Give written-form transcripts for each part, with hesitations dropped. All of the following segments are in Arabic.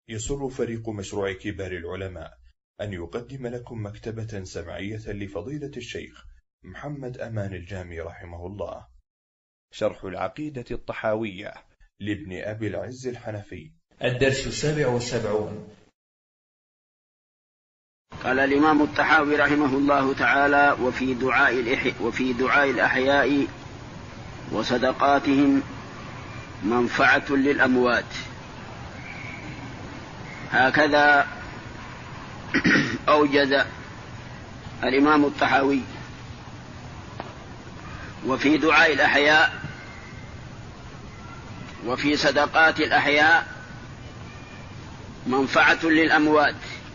يسر فريق مشروع كبار العلماء أن يقدم لكم مكتبة سمعية لفضيلة الشيخ محمد أمان الجامي رحمه الله، شرح العقيدة الطحاوية لابن أبي العز الحنفي، الدرس 77. قال الإمام الطحاوي رحمه الله تعالى: وفي دعاء الأحياء وصدقاتهم منفعة للأموات. هكذا أوجز الإمام الطحاوي: وفي دعاء الأحياء وفي صدقات الأحياء منفعة للأموات.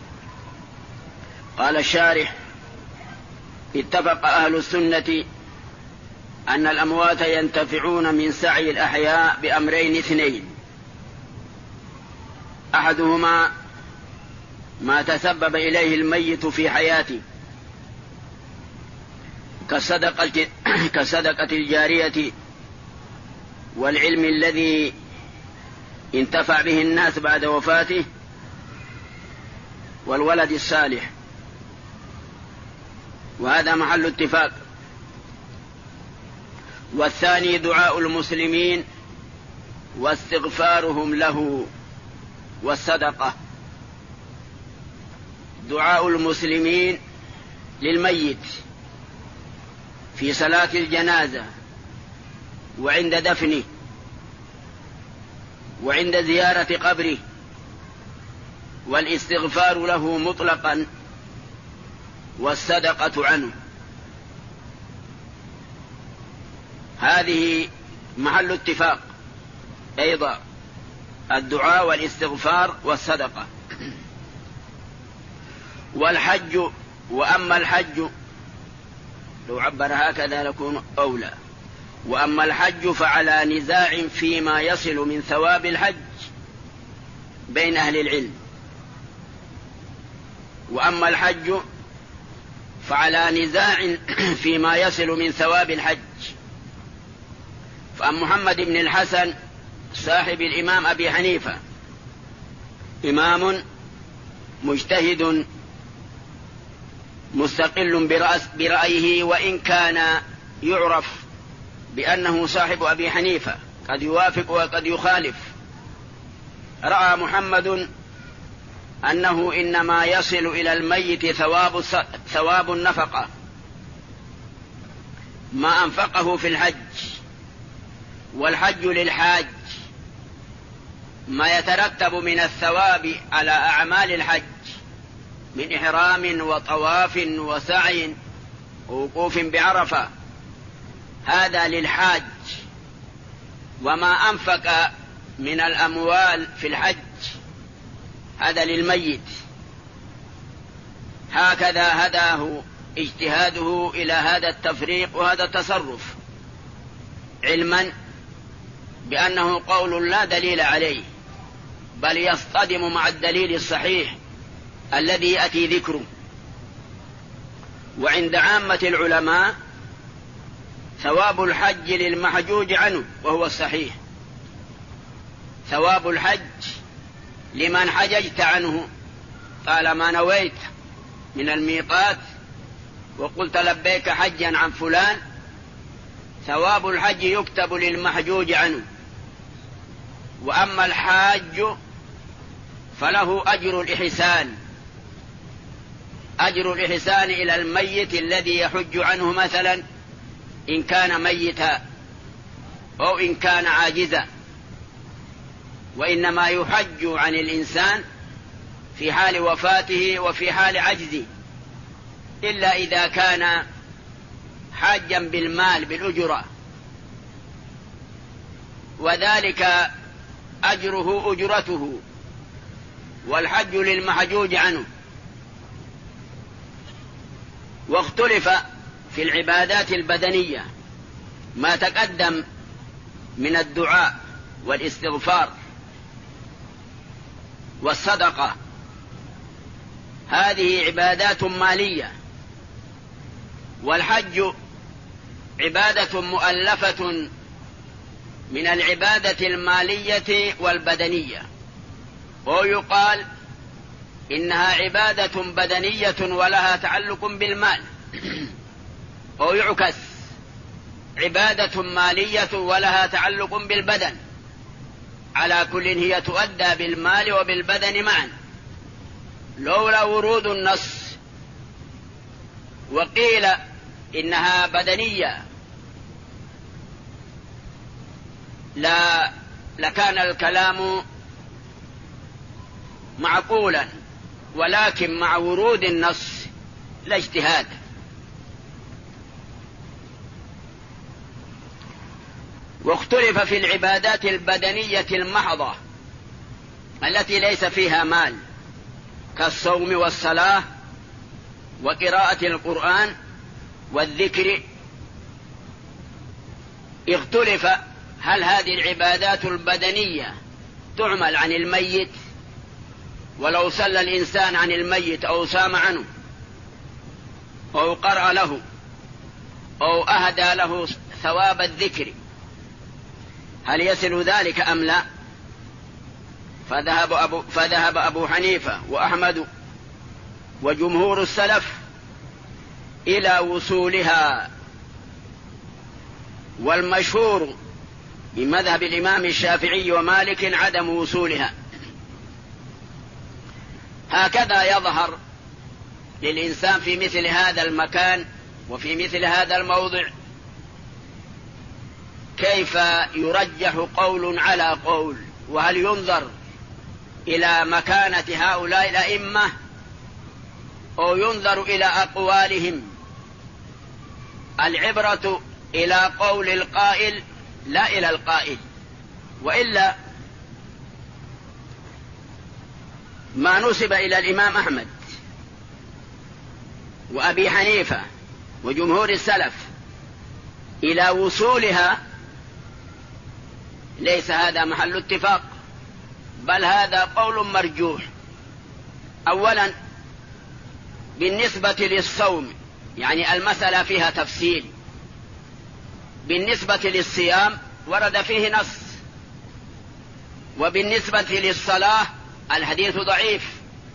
قال الشارح: اتفق أهل السنة أن الأموات ينتفعون من سعي الأحياء بأمرين اثنين: أحدهما ما تسبب إليه الميت في حياته كصدقة الجارية والعلم الذي انتفع به الناس بعد وفاته والولد الصالح، وهذا محل اتفاق. والثاني دعاء المسلمين واستغفارهم له والصدقة. دعاء المسلمين للميت في صلاة الجنازة وعند دفنه وعند زيارة قبره، والاستغفار له مطلقا، والصدقة عنه. هذه محل اتفاق أيضا، الدعاء والاستغفار والصدقة. والحج، وأما الحج لو عبر هكذا لكون أولى: وأما الحج فعلى نزاع فيما يصل من ثواب الحج بين أهل العلم. وأما الحج فعلى نزاع فيما يصل من ثواب الحج. فعن محمد بن الحسن صاحب الإمام أبي حنيفة، إمام مجتهد مستقل برأيه، وإن كان يعرف بأنه صاحب أبي حنيفة، قد يوافق وقد يخالف. رأى محمد أنه إنما يصل إلى الميت ثواب النفقة، ما أنفقه في الحج، والحج للحاج، ما يترتب من الثواب على أعمال الحج من إحرام وطواف وسعي ووقوف بعرفة، هذا للحاج. وما أنفق من الأموال في الحج هذا للميت. هكذا هداه اجتهاده إلى هذا التفريق وهذا التصرف، علما بأنه قول لا دليل عليه، بل يصطدم مع الدليل الصحيح الذي يأتي ذكره. وعند عامة العلماء ثواب الحج للمحجوج عنه، وهو الصحيح. ثواب الحج لمن حججت عنه طالما نويت من الميقات وقلت لبيك حجا عن فلان، ثواب الحج يكتب للمحجوج عنه. وأما الحاج فله أجر الإحسان، أجر الإحسان إلى الميت الذي يحج عنه، مثلا إن كان ميتا أو إن كان عاجزا. وإنما يحج عن الإنسان في حال وفاته وفي حال عجزه، إلا إذا كان حاجا بالمال بالأجرة، وذلك أجره أجرته، والحج للمحجوج عنه. واختلف في العبادات البدنية ما تقدم من الدعاء والاستغفار والصدقة، هذه عبادات مالية، والحج عبادة مؤلفة من العبادة المالية والبدنية. ويقال إنها عبادة بدنية ولها تعلق بالمال، أو يعكس عبادة مالية ولها تعلق بالبدن. على كل هي تؤدى بالمال وبالبدن معا لولا ورود النص. وقيل إنها بدنية لكان الكلام معقولا، ولكن مع ورود النص لا اجتهاد. واختلف في العبادات البدنية المحضة التي ليس فيها مال كالصوم والصلاة وقراءة القرآن والذكر. اختلف هل هذه العبادات البدنية تعمل عن الميت، ولو صلى الإنسان عن الميت أو صام عنه أو قرأ له أو أهدى له ثواب الذكر، هل يصل ذلك أم لا؟ فذهب أبو حنيفة وأحمد وجمهور السلف إلى وصولها، والمشهور من مذهب الإمام الشافعي ومالك عدم وصولها. هكذا يظهر للإنسان في مثل هذا المكان وفي مثل هذا الموضع كيف يرجح قول على قول، وهل ينظر إلى مكانة هؤلاء الأئمة أو ينظر إلى أقوالهم. العبرة إلى قول القائل لا إلى القائل، وإلا ما نسب إلى الإمام أحمد وأبي حنيفة وجمهور السلف إلى وصولها ليس هذا محل اتفاق، بل هذا قول مرجوح. أولا بالنسبة للصوم يعني المسألة فيها تفصيل. بالنسبة للصيام ورد فيه نص، وبالنسبة للصلاة الحديث ضعيف،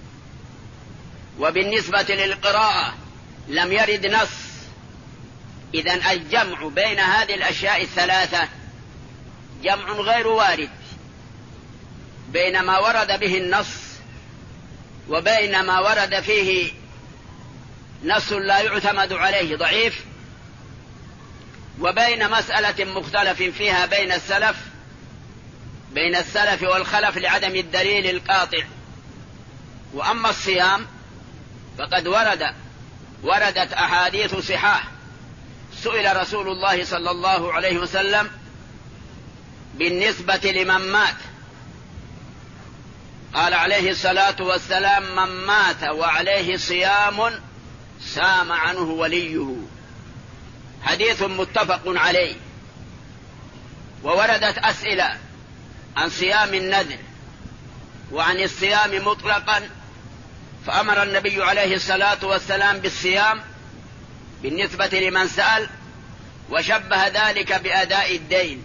وبالنسبة للقراءة لم يرد نص. إذن الجمع بين هذه الأشياء الثلاثة جمع غير وارد، بين ما ورد به النص وبين ما ورد فيه نص لا يعتمد عليه ضعيف، وبين مسألة مختلف فيها بين السلف والخلف لعدم الدليل القاطع. وأما الصيام فقد وردت أحاديث صحاح. سئل رسول الله صلى الله عليه وسلم بالنسبة لمن مات، قال عليه الصلاة والسلام: من مات وعليه صيام سام عنه وليه. حديث متفق عليه. ووردت أسئلة عن صيام النذر وعن الصيام مطلقا، فأمر النبي عليه الصلاة والسلام بالصيام بالنسبة لمن سأل، وشبه ذلك بأداء الدين.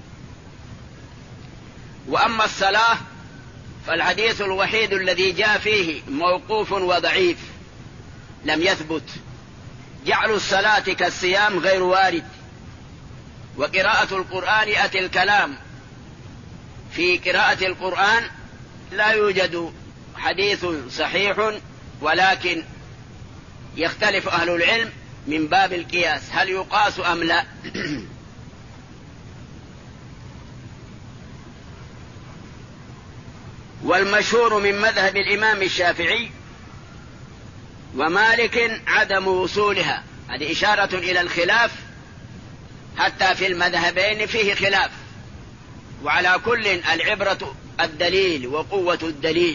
وأما الصلاة فالحديث الوحيد الذي جاء فيه موقوف وضعيف لم يثبت. جعل الصلاة كالصيام غير وارد. وقراءة القرآن أتى الكلام في قراءة القرآن لا يوجد حديث صحيح، ولكن يختلف أهل العلم من باب القياس هل يقاس أم لا. والمشهور من مذهب الإمام الشافعي ومالك عدم وصولها. هذه إشارة إلى الخلاف، حتى في المذهبين فيه خلاف، وعلى كل العبرة الدليل وقوة الدليل.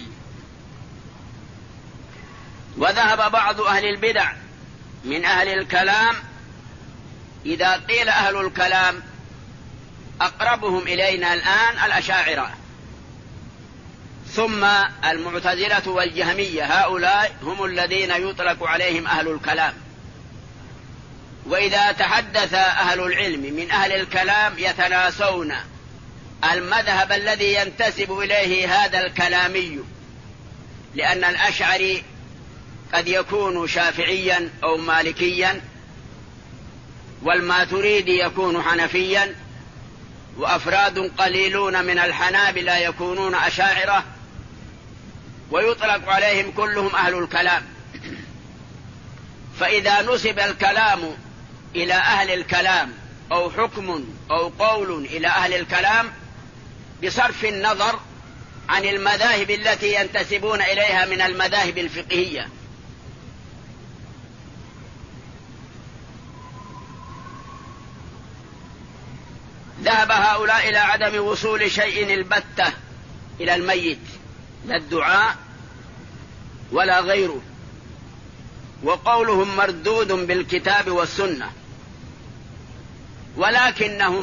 وذهب بعض أهل البدع من أهل الكلام، إذا قيل أهل الكلام أقربهم إلينا الآن الأشاعرة، ثم المعتزلة والجهمية، هؤلاء هم الذين يطلق عليهم أهل الكلام. وإذا تحدث أهل العلم من أهل الكلام يتناسون المذهب الذي ينتسب إليه هذا الكلامي، لأن الأشعري قد يكون شافعيا أو مالكيا، والماتريدي يكون حنفيا، وأفراد قليلون من الحنابلة يكونون أشاعرة، ويطلق عليهم كلهم أهل الكلام. فإذا نسب الكلام إلى أهل الكلام أو حكم أو قول إلى أهل الكلام بصرف النظر عن المذاهب التي ينتسبون إليها من المذاهب الفقهية، ذهب هؤلاء إلى عدم وصول شيء البتة إلى الميت، لا الدعاء ولا غيره، وقولهم مردود بالكتاب والسنة. ولكنهم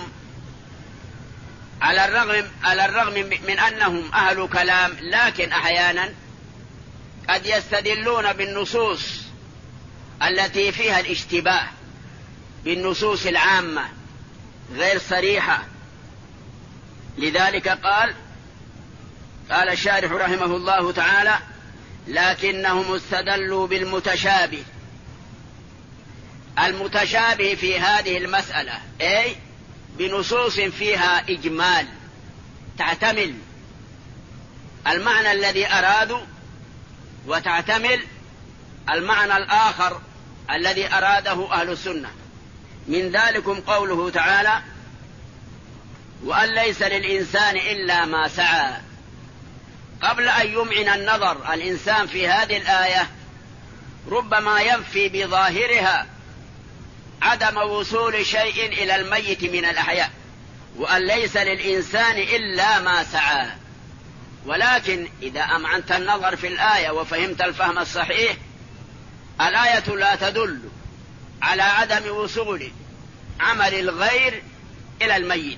على الرغم من أنهم أهل كلام، لكن أحيانا قد يستدلون بالنصوص التي فيها الاشتباه بالنصوص العامة غير صريحة. لذلك قال الشارح رحمه الله تعالى: لكنهم استدلوا بالمتشابه. المتشابه في هذه المسألة أي بنصوص فيها إجمال تعتمل المعنى الذي أرادوا وتعتمل المعنى الآخر الذي أراده أهل السنة. من ذلكم قوله تعالى: وأن ليس للإنسان إلا ما سعى. قبل أن يمعن النظر الإنسان في هذه الآية ربما ينفي بظاهرها عدم وصول شيء إلى الميت من الأحياء، وأن ليس للإنسان إلا ما سعى. ولكن إذا أمعنت النظر في الآية وفهمت الفهم الصحيح، الآية لا تدل على عدم وصول عمل الغير إلى الميت،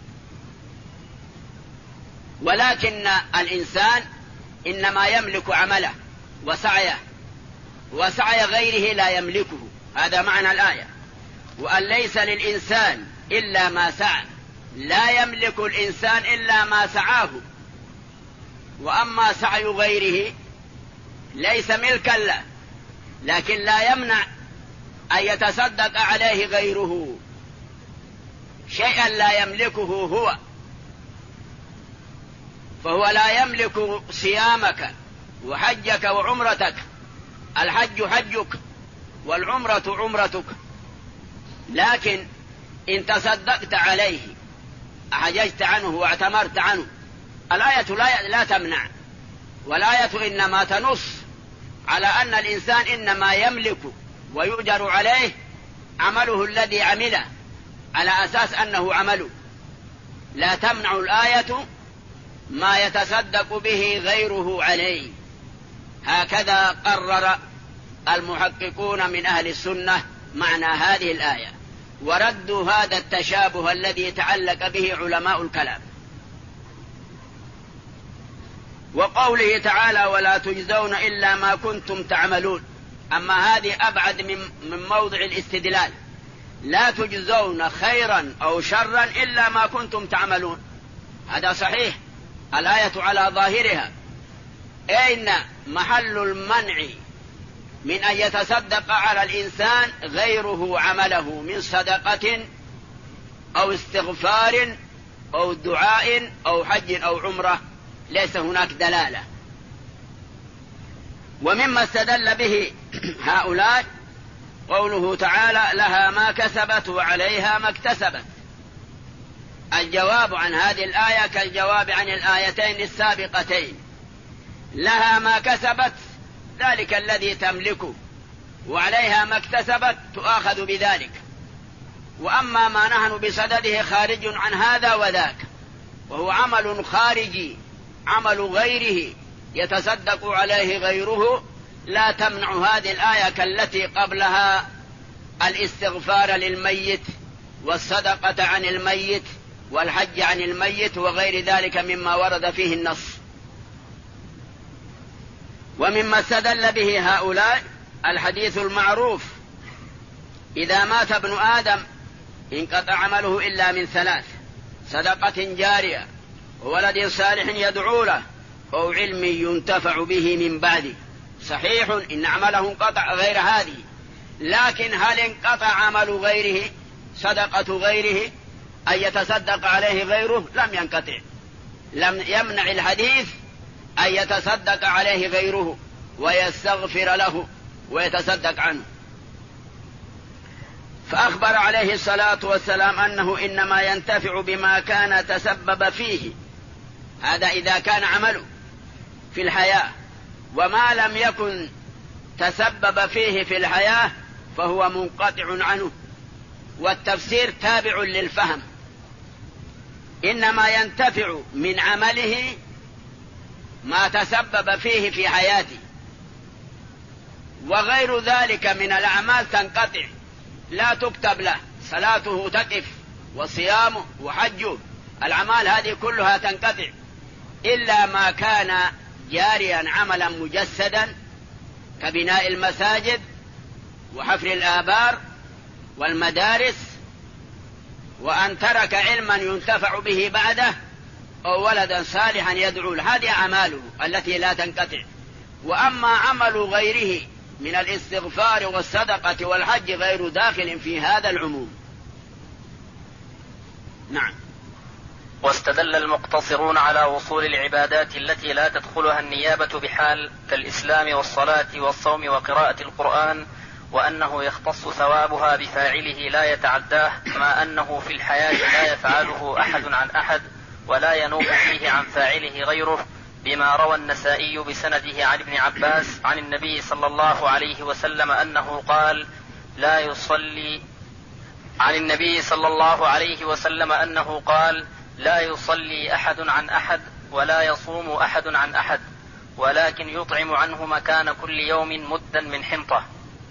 ولكن الإنسان إنما يملك عمله وسعيه، وسعي غيره لا يملكه. هذا معنى الآية: وأن ليس للإنسان إلا ما سعى. لا يملك الإنسان إلا ما سعاه، وأما سعي غيره ليس ملكا له، لكن لا يمنع أن يتصدق عليه غيره شيئا لا يملكه هو. فهو لا يملك صيامك وحجك وعمرتك. الحج حجك والعمرة عمرتك، لكن إن تصدقت عليه، أحججت عنه واعتمرت عنه، الآية لا تمنع. والآية إنما تنص على أن الإنسان إنما يملك ويؤجر عليه عمله الذي عمله على أساس أنه عمله. لا تمنع الآية ما يتصدق به غيره عليه. هكذا قرر المحققون من أهل السنة معنى هذه الآية، وردوا هذا التشابه الذي تعلق به علماء الكلام. وقوله تعالى: ولا تجزون إلا ما كنتم تعملون. أما هذه أبعد من موضع الاستدلال. لا تجزون خيرا أو شرا إلا ما كنتم تعملون. هذا صحيح، الآية على ظاهرها. أين محل المنع من أن يتصدق على الإنسان غيره عمله من صدقة أو استغفار أو دعاء أو حج أو عمرة؟ ليس هناك دلالة. ومما استدل به هؤلاء قوله تعالى: لها ما كسبت وعليها ما اكتسبت. الجواب عن هذه الآية كالجواب عن الآيتين السابقتين. لها ما كسبت، ذلك الذي تملكه، وعليها ما اكتسبت، تؤاخذ بذلك. وأما ما نحن بصدده خارج عن هذا وذاك، وهو عمل خارجي، عمل غيره يتصدق عليه غيره، لا تمنع هذه الآية كالتي قبلها الاستغفار للميت والصدقة عن الميت والحج عن الميت وغير ذلك مما ورد فيه النص. ومما استدل به هؤلاء الحديث المعروف: إذا مات ابن آدم انقطع عمله إلا من ثلاث: صدقة جارية وولد صالح يدعو له أو علم ينتفع به من بعده. صحيح إن عمله انقطع غير هذه، لكن هل انقطع عمل غيره، صدقة غيره، أن يتصدق عليه غيره؟ لم ينقطع. لم يمنع الحديث أن يتصدق عليه غيره ويستغفر له ويتصدق عنه. فأخبر عليه الصلاة والسلام أنه إنما ينتفع بما كان تسبب فيه، هذا إذا كان عمله في الحياة، وما لم يكن تسبب فيه في الحياة فهو منقطع عنه، والتفسير تابع للفهم. إنما ينتفع من عمله ما تسبب فيه في حياته، وغير ذلك من الأعمال تنقطع لا تكتب له، صلاته تقف وصيامه وحجه، الأعمال هذه كلها تنقطع، إلا ما كان جاريا عملا مجسدا كبناء المساجد وحفر الآبار والمدارس، وأن ترك علما ينتفع به بعده أو ولدا صالحا يدعو له، هذه أعماله التي لا تنقطع. وأما عمل غيره من الاستغفار والصدقة والحج غير داخل في هذا العموم. نعم. واستدل المقتصرون على وصول العبادات التي لا تدخلها النيابة بحال كالإسلام والصلاة والصوم وقراءة القرآن، وأنه يختص ثوابها بفاعله لا يتعداه، ما أنه في الحياة لا يفعله أحد عن أحد ولا ينوب فيه عن فاعله غيره، بما روى النسائي بسنده عن ابن عباس عن النبي صلى الله عليه وسلم أنه قال: لا يصلي عن النبي صلى الله عليه وسلم أنه قال: لا يصلي أحد عن أحد ولا يصوم أحد عن أحد، ولكن يطعم عنه مكان كل يوم مدا من حنطة.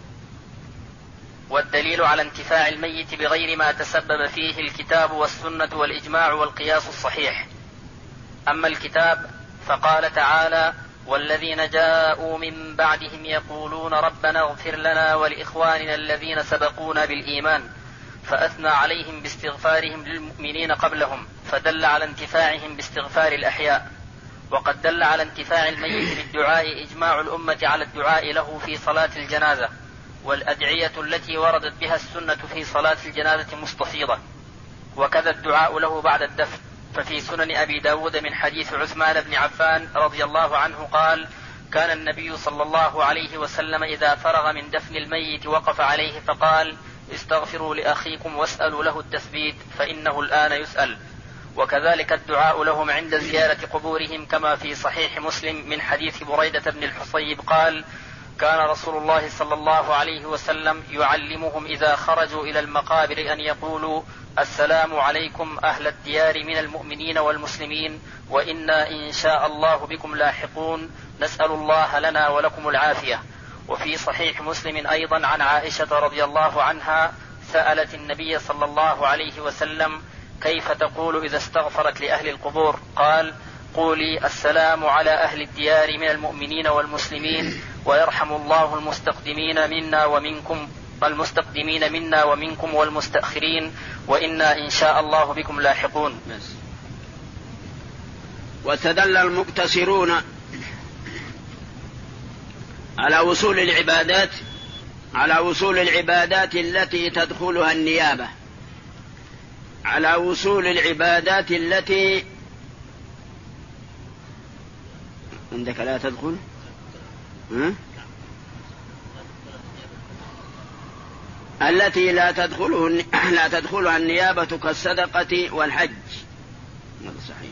والدليل على انتفاع الميت بغير ما تسبب فيه الكتاب والسنة والإجماع والقياس الصحيح. أما الكتاب فقال تعالى: والذين جاءوا من بعدهم يقولون ربنا اغفر لنا ولإخواننا الذين سبقونا بالإيمان، فأثنى عليهم باستغفارهم للمؤمنين قبلهم، فدل على انتفاعهم باستغفار الأحياء. وقد دل على انتفاع الميت بالدعاء إجماع الأمة على الدعاء له في صلاة الجنازة، والأدعية التي وردت بها السنة في صلاة الجنازة مستفيضة، وكذا الدعاء له بعد الدفن. ففي سنن أبي داود من حديث عثمان بن عفان رضي الله عنه قال: كان النبي صلى الله عليه وسلم إذا فرغ من دفن الميت وقف عليه فقال: استغفروا لأخيكم واسألوا له التثبيت فإنه الآن يسأل. وكذلك الدعاء لهم عند زيارة قبورهم، كما في صحيح مسلم من حديث بريدة بن الحصيب قال: كان رسول الله صلى الله عليه وسلم يعلمهم إذا خرجوا إلى المقابر أن يقولوا: السلام عليكم أهل الديار من المؤمنين والمسلمين، وإنا إن شاء الله بكم لاحقون، نسأل الله لنا ولكم العافية. وفي صحيح مسلم أيضا عن عائشة رضي الله عنها سألت النبي صلى الله عليه وسلم: كيف تقول إذا استغفرت لأهل القبور؟ قال: قولي: السلام على أهل الديار من المؤمنين والمسلمين، ويرحم الله المستقدمين منا ومنكم والمستأخرين، وإنا إن شاء الله بكم لاحقون. واستدل المقتصرون على وصول العبادات التي تدخلها النيابة، على وصول العبادات التي عندك لا تدخل التي لا تدخلها النيابة كالصدقة والحج. هذا صحيح،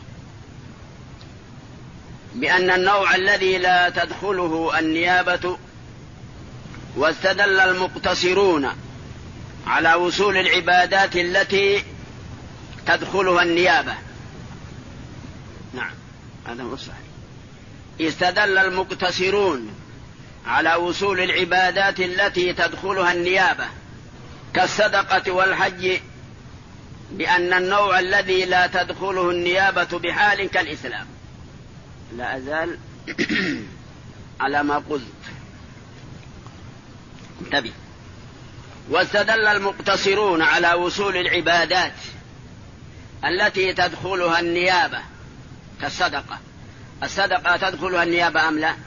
بأن النوع الذي لا تدخله النيابة. واستدل المقتصرون على وصول العبادات التي تدخلها النيابة. نعم، هذا هو الصحيح. استدل المقتصرون على وصول العبادات التي تدخلها النيابة كالصدقة والحج بأن النوع الذي لا تدخله النيابة بحال كالإسلام. لا أزال على ما قلت، انتبه. واستدل المقتصرون على وصول العبادات التي تدخلها النيابة كالصدقة. الصدقة تدخلها النيابة أم لا؟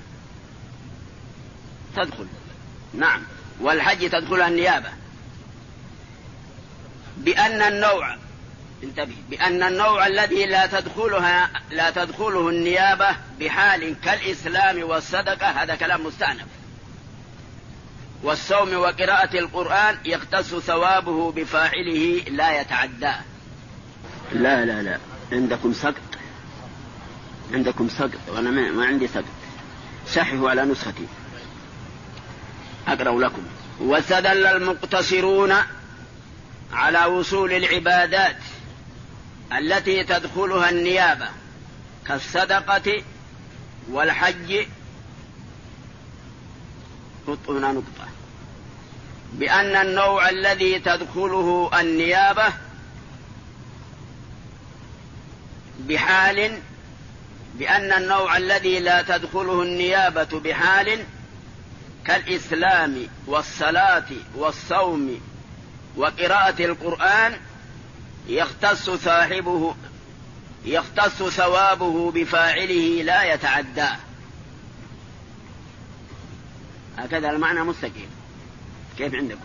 تدخل، نعم. والحج تدخلها النيابة، بأن النوع، انتبه، بأن النوع الذي لا تدخله النيابة بحال كالإسلام والصدقة هذا كلام مستأنف. والصوم وقراءة القرآن يختص ثوابه بفاعله لا يتعداه. لا لا لا، عندكم سقط، عندكم سقط وأنا ما عندي سقط. صححوا على نسختي أقرأ لكم. واستدل المقتصرون على وصول العبادات التي تدخلها النيابة كالصدقة والحج، هنا نقطة، بأن النوع الذي تدخله النيابة بحال، بأن النوع الذي لا تدخله النيابة بحال كالإسلام والصلاة والصوم وقراءة القرآن يختص ثوابه بفاعله لا يتعداه. هكذا المعنى مستقيم. كيف عندكم؟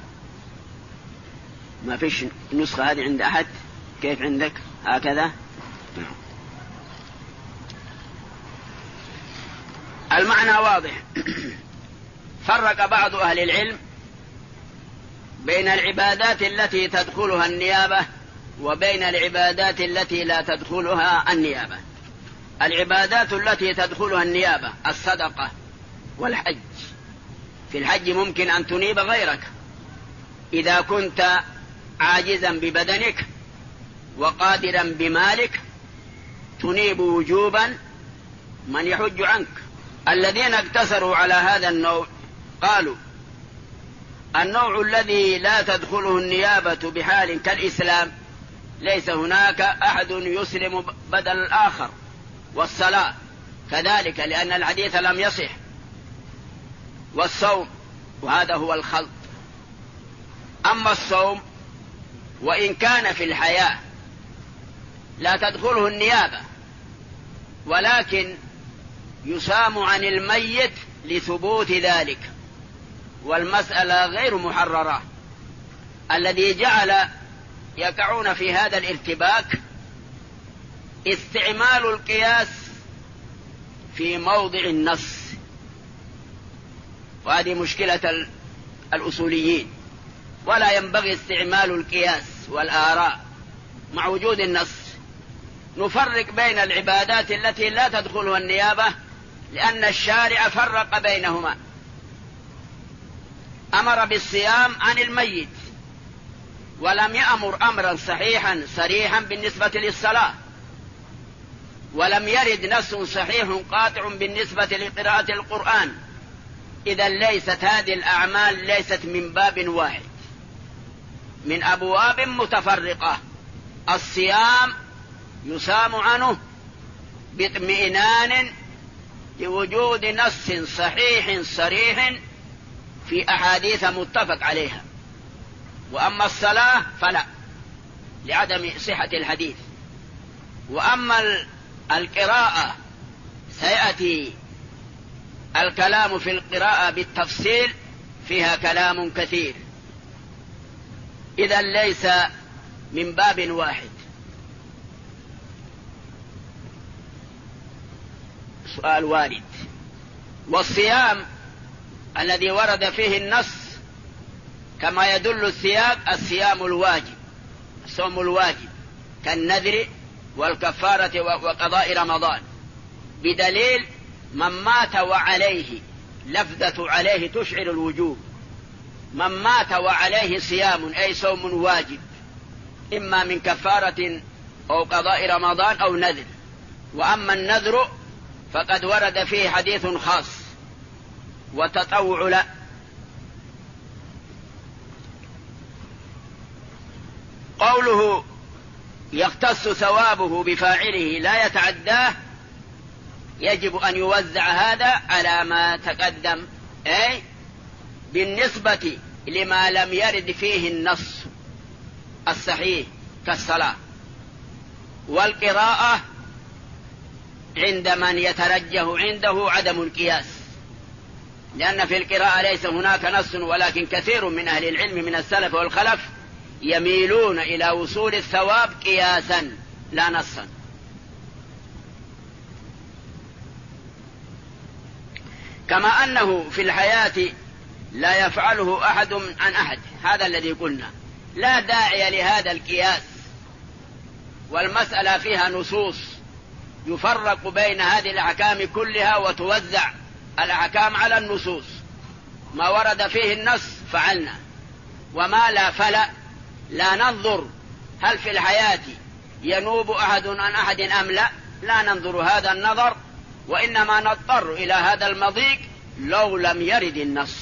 ما فيش نسخة هذه عند أحد؟ كيف عندك؟ هكذا المعنى واضح. فرق بعض أهل العلم بين العبادات التي تدخلها النيابة وبين العبادات التي لا تدخلها النيابة. العبادات التي تدخلها النيابة الصدقة والحج. في الحج ممكن أن تنيب غيرك إذا كنت عاجزا ببدنك وقادرا بمالك، تنيب وجوبا من يحج عنك. الذين اقتصروا على هذا النوع قالوا النوع الذي لا تدخله النيابة بحال كالإسلام ليس هناك أحد يسلم بدل الآخر، والصلاة كذلك لأن الحديث لم يصح، والصوم، وهذا هو الخلط. أما الصوم وإن كان في الحياة لا تدخله النيابة، ولكن يسام عن الميت لثبوت ذلك، والمسألة غير محررة. الذي جعل يقعون في هذا الارتباك استعمال القياس في موضع النص، وهذه مشكلة الأصوليين. ولا ينبغي استعمال القياس والآراء مع وجود النص. نفرق بين العبادات التي لا تدخلها النيابة لأن الشارع فرق بينهما. أمر بالصيام عن الميت ولم يأمر أمرا صحيحا صريحا بالنسبة للصلاة، ولم يرد نص صحيح قاطع بالنسبة لقراءة القرآن. إذا ليست هذه الأعمال ليست من باب واحد، من أبواب متفرقة. الصيام يسام عنه باطمئنان لوجود نص صحيح صريح في أحاديث متفق عليها، وأما الصلاة فلا لعدم صحة الحديث. وأما القراءة سيأتي الكلام في القراءة بالتفصيل، فيها كلام كثير. إذن ليس من باب واحد. سؤال وارد. والصيام الذي ورد فيه النص كما يدل السياق الصيام الواجب، الصوم الواجب كالنذر والكفارة وقضاء رمضان، بدليل من مات وعليه، لفظة عليه تشعر الوجوب. من مات وعليه صيام أي صوم واجب، إما من كفارة أو قضاء رمضان أو نذر. وأما النذر فقد ورد فيه حديث خاص، وتطوع لا. قوله يختص ثوابه بفاعله لا يتعداه، يجب أن يوزع هذا على ما تقدم، أي بالنسبة لما لم يرد فيه النص الصحيح كالصلاة والقراءة عند من يترجح عنده عدم القياس، لأن في القراءة ليس هناك نص، ولكن كثير من أهل العلم من السلف والخلف يميلون إلى وصول الثواب قياسا لا نصا. كما أنه في الحياة لا يفعله أحد عن أحد، هذا الذي قلنا، لا داعي لهذا القياس، والمسألة فيها نصوص يفرق بين هذه الأحكام كلها وتوزع الأحكام على النصوص، ما ورد فيه النص فعلنا، وما لا فلا، لا ننظر هل في الحياة ينوب أحد عن أحد أم لا، لا ننظر هذا النظر، وإنما نضطر إلى هذا المضيق لو لم يرد النص.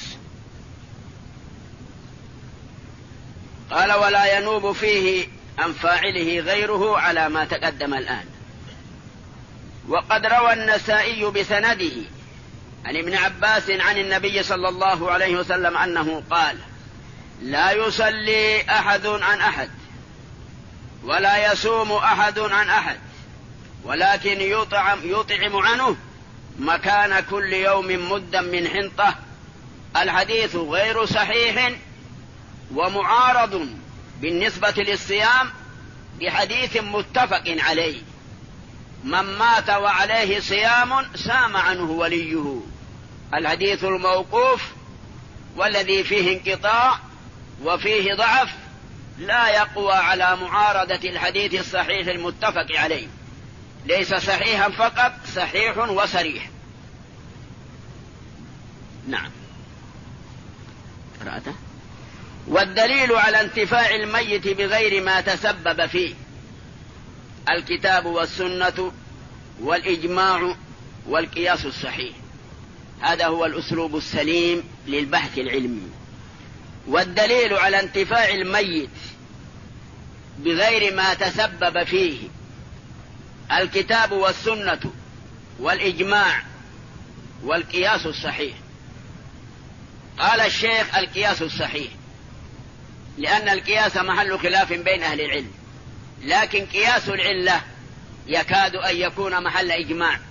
قال ولا ينوب فيه عن فاعله غيره على ما تقدم الآن. وقد روى النسائي بسنده عن ابن عباس عن النبي صلى الله عليه وسلم أنه قال لا يصلي أحد عن أحد ولا يصوم أحد عن أحد، ولكن يطعم عنه مكان كل يوم مدا من حنطة. الحديث غير صحيح ومعارض بالنسبة للصيام بحديث متفق عليه: من مات وعليه صيام سام عنه وليه. الحديث الموقوف والذي فيه انقطاع وفيه ضعف لا يقوى على معارضة الحديث الصحيح المتفق عليه، ليس صحيحا فقط، صحيح وصريح. نعم. قرأته. والدليل على انتفاع الميت بغير ما تسبب فيه الكتاب والسنة والإجماع والقياس الصحيح. هذا هو الأسلوب السليم للبحث العلمي. والدليل على انتفاع الميت بغير ما تسبب فيه الكتاب والسنة والإجماع والقياس الصحيح. قال الشيخ القياس الصحيح لأن القياس محل خلاف بين أهل العلم، لكن قياس العلة يكاد أن يكون محل إجماع،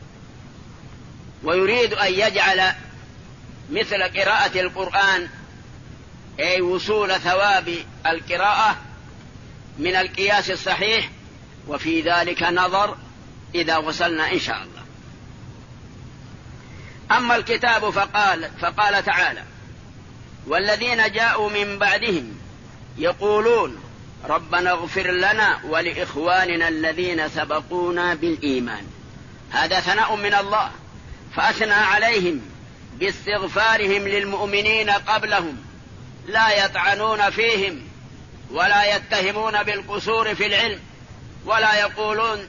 ويريد أن يجعل مثل قراءة القرآن أي وصول ثواب القراءة من القياس الصحيح، وفي ذلك نظر إذا وصلنا إن شاء الله. أما الكتاب فقال تعالى: والذين جاءوا من بعدهم يقولون ربنا اغفر لنا ولإخواننا الذين سبقونا بالإيمان. هذا ثناء من الله، فأثنى عليهم باستغفارهم للمؤمنين قبلهم، لا يطعنون فيهم ولا يتهمون بالقصور في العلم، ولا يقولون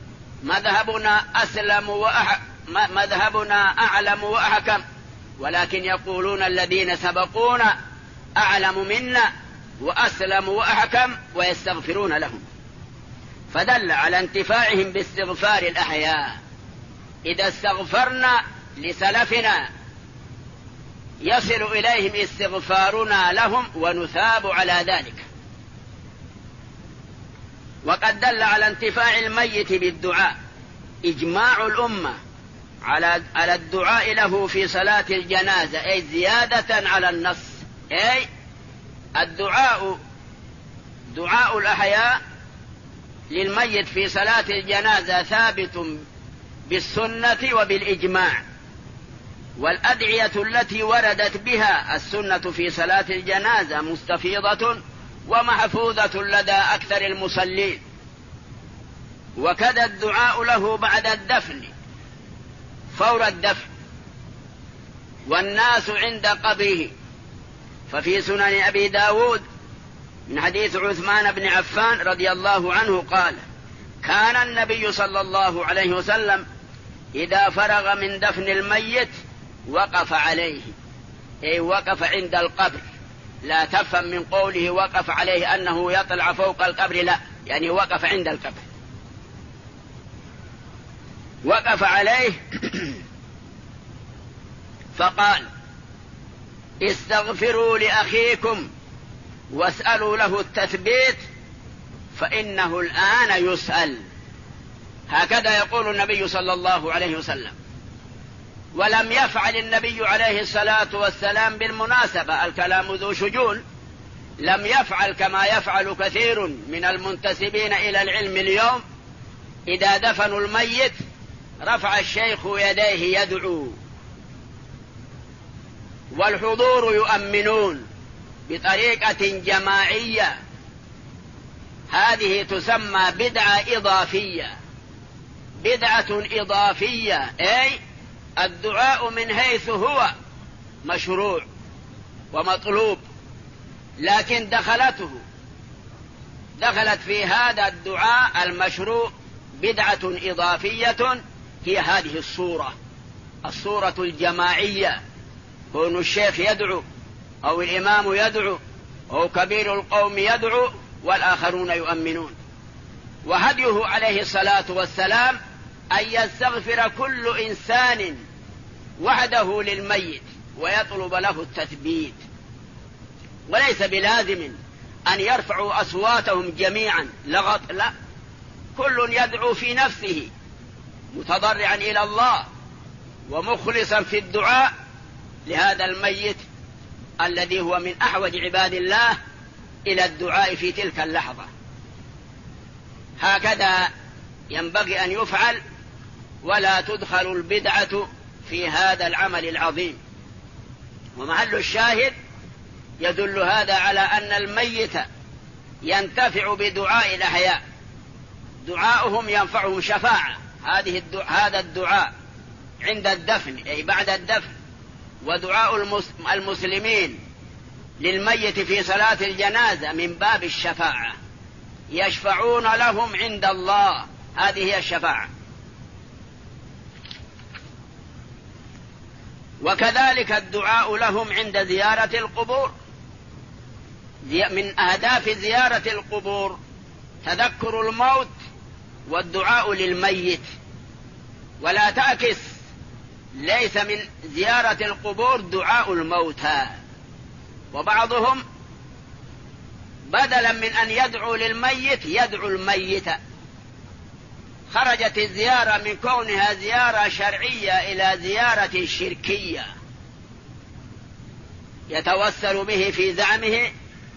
مذهبنا أعلم وأحكم، ولكن يقولون الذين سبقونا أعلم منا وأسلم وأحكم، ويستغفرون لهم. فدل على انتفاعهم باستغفار الأحياء. إذا استغفرنا لسلفنا يصل إليهم استغفارنا لهم ونثاب على ذلك. وقد دل على انتفاع الميت بالدعاء إجماع الأمة على الدعاء له في صلاة الجنازة، أي زيادة على النص، أي دعاء الأحياء للميت في صلاة الجنازة ثابت بالسنة وبالإجماع. والأدعية التي وردت بها السنة في صلاة الجنازة مستفيضة ومحفوظة لدى أكثر المصلين، وكذا الدعاء له بعد الدفن فور الدفن والناس عند قبره. ففي سنن أبي داود من حديث عثمان بن عفان رضي الله عنه قال: كان النبي صلى الله عليه وسلم إذا فرغ من دفن الميت وقف عليه، أي وقف عند القبر. لا تفهم من قوله وقف عليه أنه يطلع فوق القبر، لا، يعني وقف عند القبر، وقف عليه فقال: استغفروا لأخيكم واسألوا له التثبيت فإنه الآن يسأل. هكذا يقول النبي صلى الله عليه وسلم. ولم يفعل النبي عليه الصلاة والسلام بالمناسبة، الكلام ذو شجون، لم يفعل كما يفعل كثير من المنتسبين إلى العلم اليوم. إذا دفنوا الميت رفع الشيخ يديه يدعو، والحضور يؤمنون بطريقة جماعية. هذه تسمى بدعة إضافية. بدعة إضافية أي الدعاء من حيث هو مشروع ومطلوب، لكن دخلت في هذا الدعاء المشروع بدعة إضافية، هي هذه الصورة الجماعية، كون الشيخ يدعو أو الإمام يدعو أو كبير القوم يدعو والآخرون يؤمنون. وهديه عليه الصلاة والسلام أن يستغفر كل إنسان وحده للميت ويطلب له التثبيت، وليس بلازم أن يرفعوا أصواتهم جميعا لغط، لا، كل يدعو في نفسه متضرعا إلى الله ومخلصا في الدعاء لهذا الميت الذي هو من أحوج عباد الله إلى الدعاء في تلك اللحظة. هكذا ينبغي أن يفعل، ولا تدخل البدعة في هذا العمل العظيم. ومحل الشاهد يدل هذا على أن الميت ينتفع بدعاء الأحياء، دعاؤهم ينفعهم شفاعة. هذا الدعاء عند الدفن أي بعد الدفن، ودعاء المسلمين للميت في صلاة الجنازة من باب الشفاعة، يشفعون لهم عند الله، هذه هي الشفاعة. وكذلك الدعاء لهم عند زيارة القبور. من أهداف زيارة القبور تذكر الموت والدعاء للميت، ولا تعكس، ليس من زيارة القبور دعاء الموتى. وبعضهم بدلا من أن يدعو للميت يدعو الميت، خرجت الزيارة من كونها زيارة شرعية إلى زيارة شركية، يتوسل به في زعمه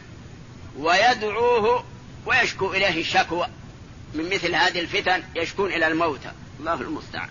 ويدعوه ويشكو إليه الشكوى من مثل هذه الفتن، يشكون إلى الموتى، الله المستعان.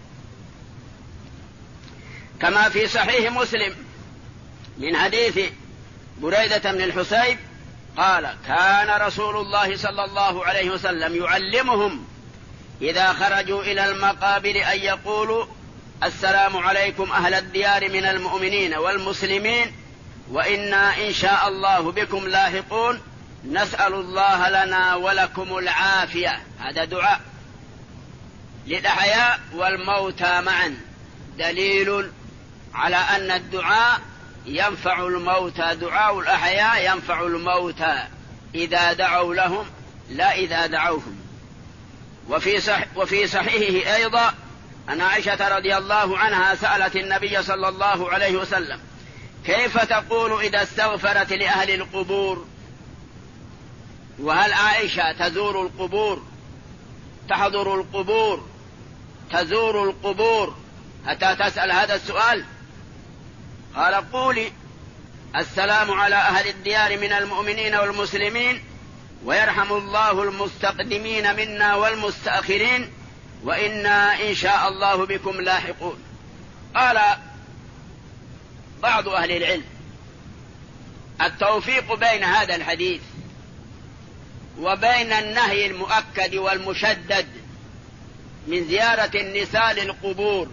كما في صحيح مسلم من حديث بريدة بن الحسيب قال: كان رسول الله صلى الله عليه وسلم يعلمهم إذا خرجوا إلى المقابر أن يقولوا: السلام عليكم أهل الديار من المؤمنين والمسلمين، وإنا إن شاء الله بكم لاحقون، نسأل الله لنا ولكم العافية. هذا دعاء للأحياء والموتى معا، دليل على أن الدعاء ينفع الموتى، دعاء الأحياء ينفع الموتى إذا دعوا لهم لا إذا دعوهم. وفي صحيحه أيضا أن عائشة رضي الله عنها سألت النبي صلى الله عليه وسلم: كيف تقول إذا استغفرت لأهل القبور؟ وهل عائشة تزور القبور، تحضر القبور، تزور القبور حتى تسأل هذا السؤال؟ قال: قولي: السلام على أهل الديار من المؤمنين والمسلمين، ويرحم الله المستقدمين منا والمستأخرين، وإنا إن شاء الله بكم لاحقون. قال بعض أهل العلم: التوفيق بين هذا الحديث وبين النهي المؤكد والمشدد من زيارة النساء للقبور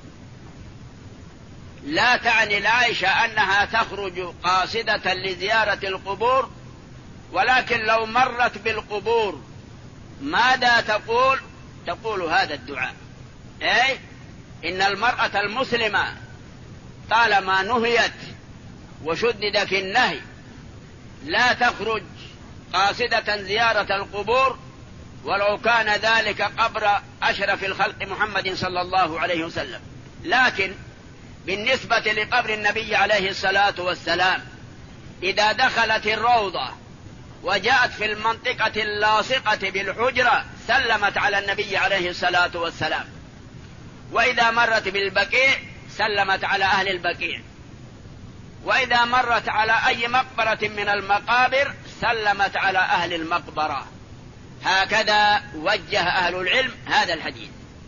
لا تعني العائشة أنها تخرج قاصدة لزيارة القبور، ولكن لو مرت بالقبور ماذا تقول؟ تقول هذا الدعاء، أي إن المرأة المسلمة طالما نهيت وشدد في النهي لا تخرج قاصدة زيارة القبور، ولو كان ذلك قبر أشرف الخلق محمد صلى الله عليه وسلم. لكن بالنسبة لقبر النبي عليه الصلاة والسلام، إذا دخلت الروضة وجاءت في المنطقة اللاصقة بالحجرة سلمت على النبي عليه الصلاة والسلام، وإذا مرت بالبقيع سلمت على أهل البقيع، وإذا مرت على أي مقبرة من المقابر سلمت على أهل المقبرة. هكذا وجه أهل العلم هذا الحديث.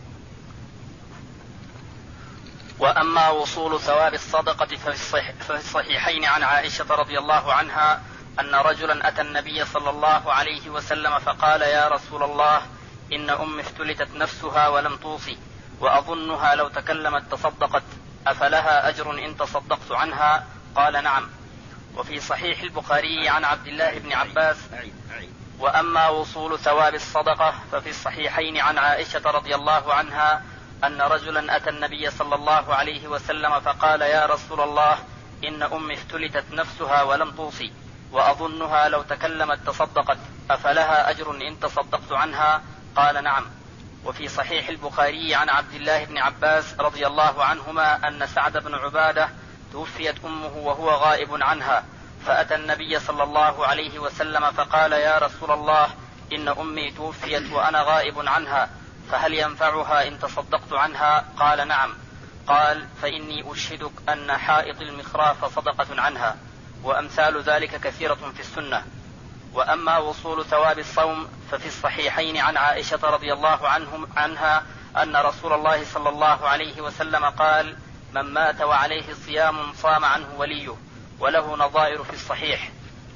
وأما وصول ثواب الصدقة ففي الصحيحين عن عائشة رضي الله عنها أن رجلا أتى النبي صلى الله عليه وسلم فقال: يا رسول الله، إن أمي افتلتت نفسها ولم توصي، وأظنها لو تكلمت تصدقت، أفلها أجر إن تصدقت عنها؟ قال: نعم. وفي صحيح البخاري عن عبد الله بن عباس: وأما وصول ثواب الصدقة ففي الصحيحين عن عائشة رضي الله عنها أن رجلا أتى النبي صلى الله عليه وسلم فقال: يا رسول الله، إن أمي افتلتت نفسها ولم توصي، وأظنها لو تكلمت تصدقت، أفلها أجر إن تصدقت عنها؟ قال: نعم. وفي صحيح البخاري عن عبد الله بن عباس رضي الله عنهما أن سعد بن عبادة توفيت أمه وهو غائب عنها، فأتى النبي صلى الله عليه وسلم فقال: يا رسول الله، إن أمي توفيت وأنا غائب عنها، فهل ينفعها إن تصدقت عنها؟ قال: نعم. قال: فإني أشهدك أن حائط المخراف صدقة عنها. وأمثال ذلك كثيرة في السنة. وأما وصول ثواب الصوم ففي الصحيحين عن عائشة رضي الله عنها أن رسول الله صلى الله عليه وسلم قال: من مات وعليه صيام صام عنه وليه، وله نظائر في الصحيح.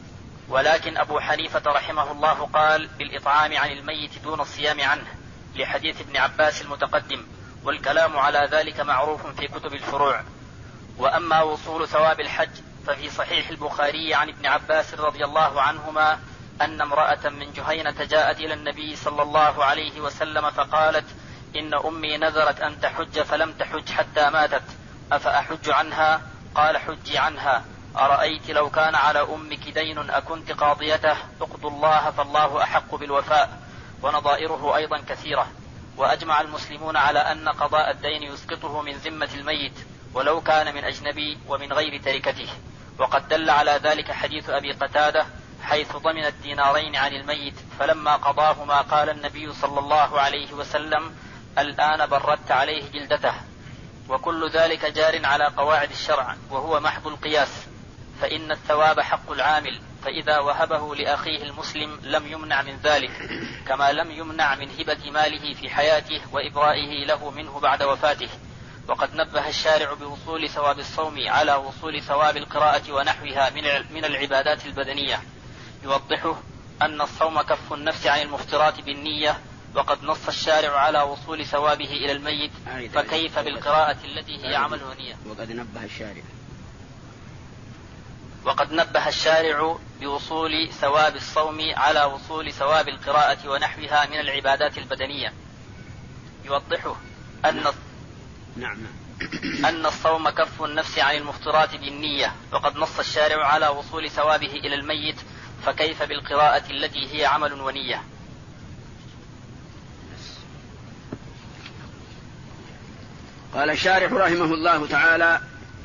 ولكن أبو حنيفة رحمه الله قال بالإطعام عن الميت دون الصيام عنه، لحديث ابن عباس المتقدم، والكلام على ذلك معروف في كتب الفروع. وأما وصول ثواب الحج ففي صحيح البخاري عن ابن عباس رضي الله عنهما أن امرأة من جهينة جاءت إلى النبي صلى الله عليه وسلم فقالت: إن أمي نذرت أن تحج فلم تحج حتى ماتت، أفأحج عنها؟ قال: حجي عنها. أرأيت لو كان على أمك دين أكنت قاضيته؟ اقضوا الله فالله أحق بالوفاء. ونظائره أيضا كثيرة. وأجمع المسلمون على أن قضاء الدين يسقطه من ذمة الميت ولو كان من أجنبي ومن غير تركته. وقد دل على ذلك حديث أبي قتادة حيث ضمن الدينارين عن الميت، فلما قضاهما قال النبي صلى الله عليه وسلم: الآن بردت عليه جلدته. وكل ذلك جار على قواعد الشرع، وهو محض القياس، فإن الثواب حق العامل، فإذا وهبه لأخيه المسلم لم يمنع من ذلك، كما لم يمنع من هبة ماله في حياته وإبرائه له منه بعد وفاته. وقد نبه الشارع بوصول ثواب الصوم على وصول ثواب القراءة ونحوها من العبادات البدنية، يوضحه أن الصوم كف النفس عن المفطرات بالنية، وقد نص الشارع على وصول ثوابه إلى الميت، فكيف بالقراءة التي هي عمل ونية؟ وقد نبه الشارع بوصول ثواب الصوم على وصول ثواب القراءة ونحوها من العبادات البدنية، يوضحه أن الصوم كف النفس عن المفطرات بالنية، وقد نص الشارع على وصول ثوابه إلى الميت، فكيف بالقراءة التي هي عمل ونية؟ قال الشارح رحمه الله تعالى: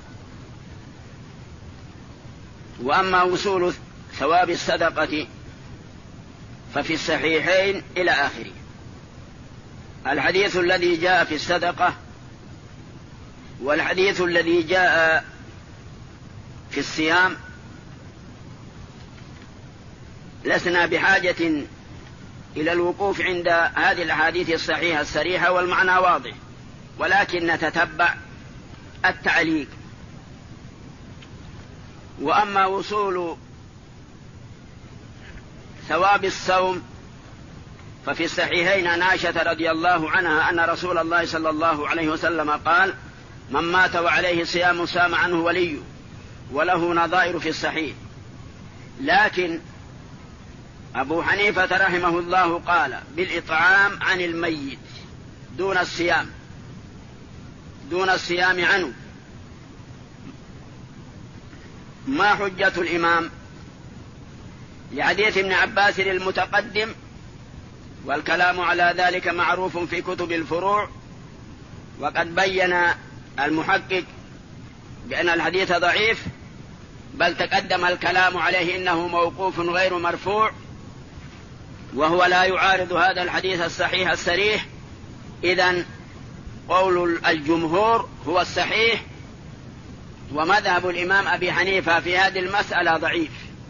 وأما وصول ثواب الصدقة ففي الصحيحين إلى آخره. الحديث الذي جاء في الصدقة والحديث الذي جاء في الصيام لسنا بحاجة إلى الوقوف عند هذه الأحاديث الصحيحة الصريحة والمعنى واضح، ولكن نتتبع التعليق. وأما وصول ثواب الصوم ففي الصحيحين عن عائشة رضي الله عنها أن رسول الله صلى الله عليه وسلم قال: من مات وعليه صيام صام عنه وليه، وله نظائر في الصحيح. لكن أبو حنيفة رحمه الله قال بالإطعام عن الميت دون الصيام عنه. ما حجة الإمام؟ لحديث ابن عباس المتقدم، والكلام على ذلك معروف في كتب الفروع. وقد بين المحقق بأن الحديث ضعيف، بل تقدم الكلام عليه إنه موقوف غير مرفوع، وهو لا يعارض هذا الحديث الصحيح الصريح. إذن قول الجمهور هو الصحيح، ومذهب الإمام أبي حنيفة في هذه المسألة ضعيف.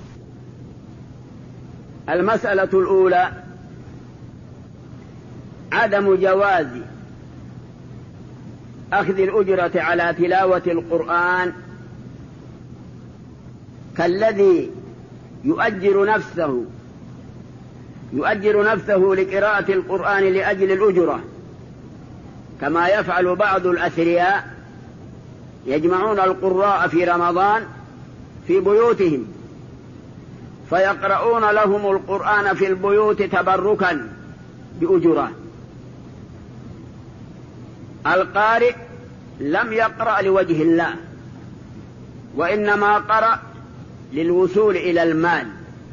المسألة الأولى عدم جواز أخذ الأجرة على تلاوة القرآن كالذي يؤجر نفسه لقراءة القرآن لأجل الأجرة، كما يفعل بعض الأثرياء يجمعون القراء في رمضان في بيوتهم فيقرؤون لهم القرآن في البيوت تبركا بأجرة. القارئ لم يقرأ لوجه الله، وإنما قرأ للوصول إلى المال.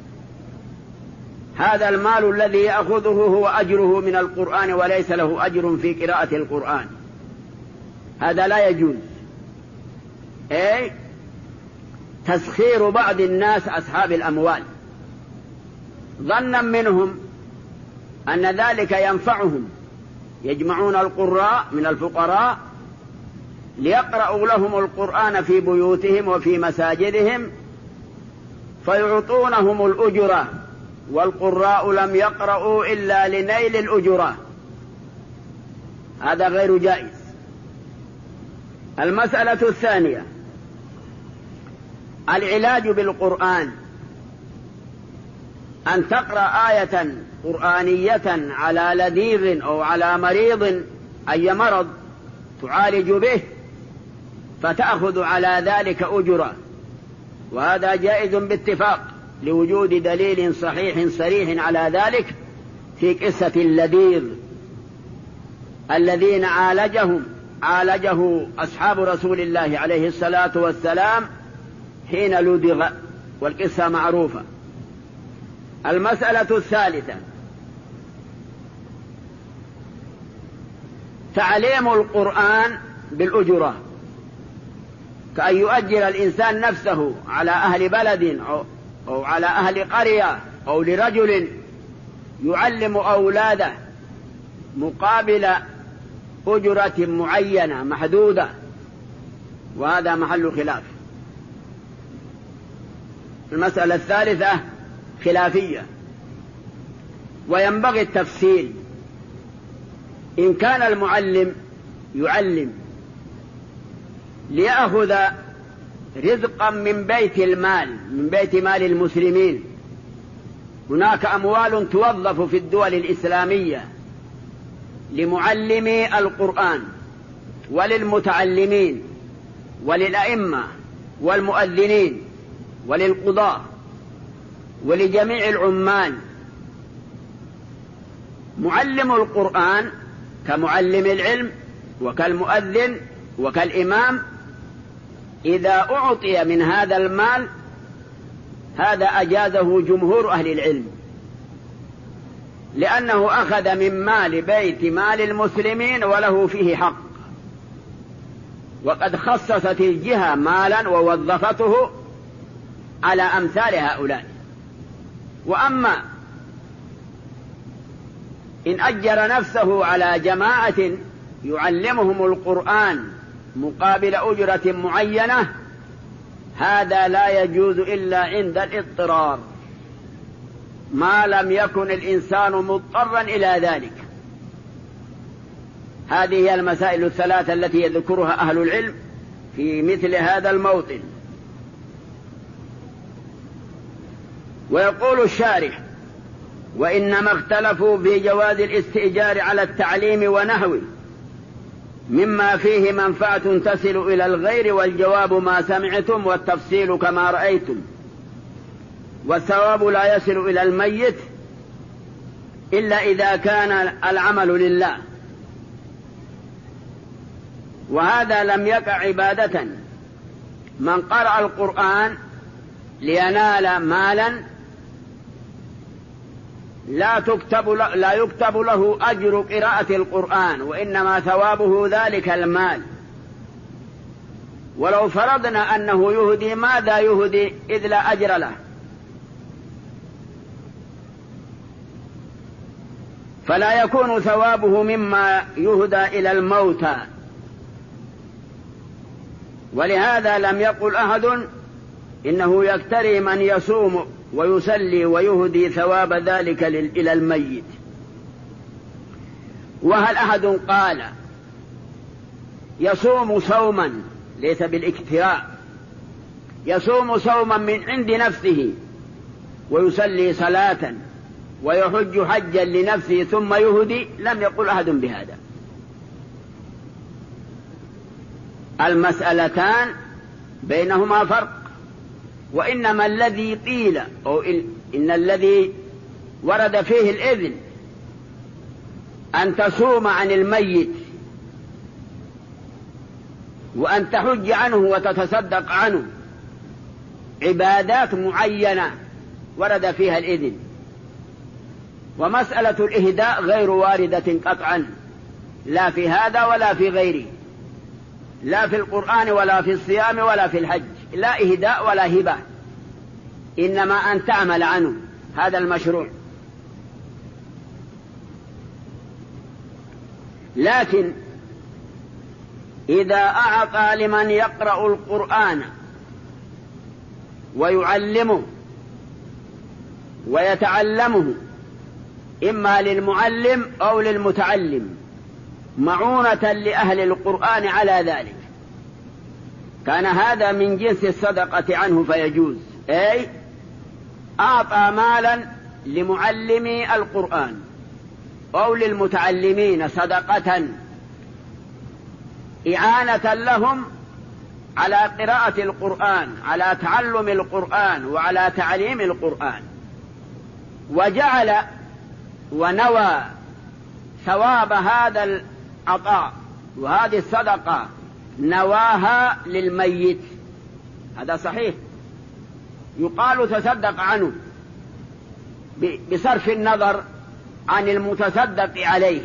هذا المال الذي يأخذه هو أجره من القرآن، وليس له أجر في قراءة القرآن. هذا لا يجوز. تسخير بعض الناس أصحاب الأموال ظنا منهم أن ذلك ينفعهم، يجمعون القراء من الفقراء ليقرأوا لهم القرآن في بيوتهم وفي مساجدهم، فيعطونهم الأجرة، والقراء لم يقرأوا إلا لنيل الأجرة. هذا غير جائز. المسألة الثانية العلاج بالقرآن، أن تقرأ آية قرآنية على لذيذ أو على مريض أي مرض تعالج به، فتأخذ على ذلك أجرة، وهذا جائز باتفاق لوجود دليل صحيح صريح على ذلك في قصة اللذيذ الذين عالجه أصحاب رسول الله عليه الصلاة والسلام حين لدغ، والقصة معروفة. المسألة الثالثة تعليم القرآن بالأجرة، كأن يؤجر الإنسان نفسه على أهل بلد أو على أهل قرية أو لرجل يعلم أولاده مقابل أجرة معينة محدودة، وهذا محل خلاف. المسألة الثالثة خلافية، وينبغي التفصيل. إن كان المعلم يعلم ليأخذ رزقا من بيت المال، من بيت مال المسلمين، هناك أموال توظف في الدول الإسلامية لمعلمي القرآن وللمتعلمين وللأئمة والمؤذنين وللقضاة ولجميع العمال. معلم القرآن كمعلم العلم وكالمؤذن وكالإمام إذا أعطي من هذا المال، هذا أجازه جمهور أهل العلم، لأنه أخذ من مال بيت مال المسلمين وله فيه حق، وقد خصصت الجهة مالا ووظفته على أمثال هؤلاء. وأما إن أجر نفسه على جماعة يعلمهم القرآن مقابل أجرة معينة، هذا لا يجوز إلا عند الاضطرار، ما لم يكن الإنسان مضطرا إلى ذلك. هذه هي المسائل الثلاثة التي يذكرها أهل العلم في مثل هذا الموطن. ويقول الشارح: وإنما اختلفوا في جواز الاستئجار على التعليم ونحوه مما فيه منفعة تصل إلى الغير، والجواب ما سمعتم، والتفصيل كما رأيتم، والثواب لا يصل إلى الميت إلا إذا كان العمل لله، وهذا لم يقع عبادة. من قرأ القرآن لينال مالا لا يكتب له أجر قراءة القرآن، وإنما ثوابه ذلك المال. ولو فرضنا أنه يهدي، ماذا يهدي إذ لا أجر له؟ فلا يكون ثوابه مما يهدى إلى الموتى. ولهذا لم يقل أحد إنه يكتري من يصوم ويصلي ويهدي ثواب ذلك إلى الميت. وهل أحد قال يصوم صوما ليس بالاكتراء، يصوم صوما من عند نفسه ويصلي صلاة ويحج حجا لنفسه ثم يهدي؟ لم يقل أحد بهذا. المسألتان بينهما فرق، وإنما الذي قيل أو إن الذي ورد فيه الإذن أن تصوم عن الميت وأن تحج عنه وتتصدق عنه عبادات معينة ورد فيها الإذن، ومسألة الإهداء غير واردة قطعا، لا في هذا ولا في غيره، لا في القرآن ولا في الصيام ولا في الحج، لا إهداء ولا هبة، إنما أن تعمل عنه، هذا المشروع. لكن إذا أعطى لمن يقرأ القرآن ويعلمه ويتعلمه، إما للمعلم أو للمتعلم، معونة لأهل القرآن على ذلك، كان هذا من جنس الصدقة عنه فيجوز. أي أعطى مالا لمعلمي القرآن أو للمتعلمين صدقة إعانة لهم على قراءة القرآن، على تعلم القرآن وعلى تعليم القرآن، وجعل ونوى ثواب هذا العطاء وهذه الصدقة نواها للميت، هذا صحيح، يقال تصدق عنه بصرف النظر عن المتصدق عليه.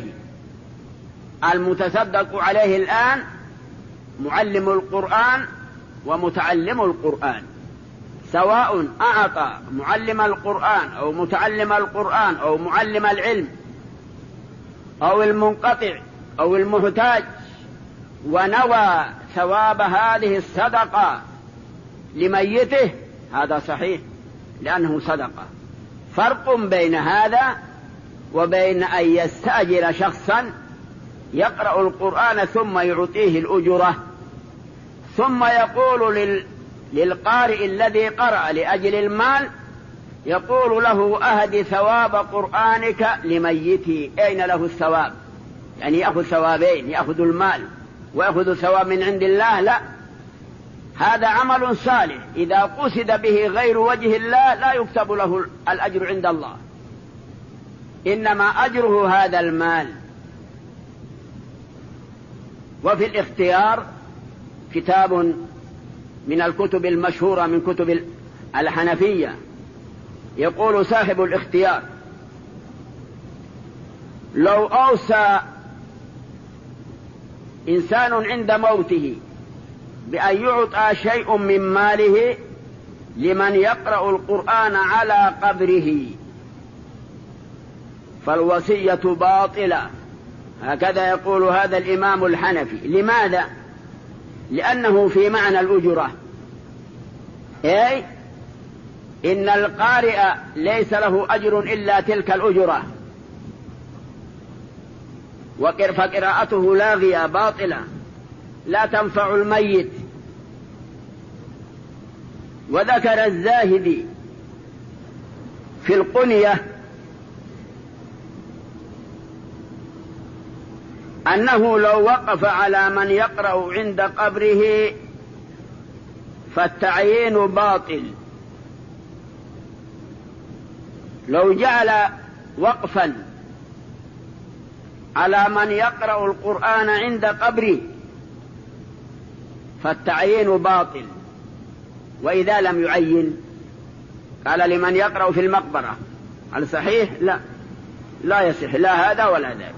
المتصدق عليه الآن معلم القرآن ومتعلم القرآن، سواء أعطى معلم القرآن أو متعلم القرآن أو معلم العلم أو المنقطع أو المحتاج، ونوى ثواب هذه الصدقة لميته، هذا صحيح لأنه صدقة. فرق بين هذا وبين أن يستأجر شخصا يقرأ القرآن ثم يعطيه الأجرة، ثم يقول للقارئ الذي قرأ لأجل المال، يقول له أهدي ثواب قرآنك لميتي. أين له الثواب؟ يعني يأخذ ثوابين، يأخذ المال ويأخذ ثواب من عند الله؟ لا، هذا عمل صالح إذا قصد به غير وجه الله لا يكتب له الأجر عند الله، إنما أجره هذا المال. وفي الاختيار كتاب من الكتب المشهورة من كتب الحنفية، يقول صاحب الاختيار: لو أوصى إنسان عند موته بأن يعطى شيء من ماله لمن يقرأ القرآن على قبره فالوصية باطلة، هكذا يقول هذا الإمام الحنفي. لماذا؟ لأنه في معنى الأجرة، أي إن القارئ ليس له أجر إلا تلك الأجرة، فقراءته لاغية باطلة لا تنفع الميت. وذكر الزاهدي في القنية أنه لو وقف على من يقرأ عند قبره فالتعيين باطل. لو جعل وقفا على من يقرأ القرآن عند قبره فالتعيين باطل. وإذا لم يعين قال لمن يقرأ في المقبرة، هل صحيح؟ لا يصح لا هذا ولا ذاك.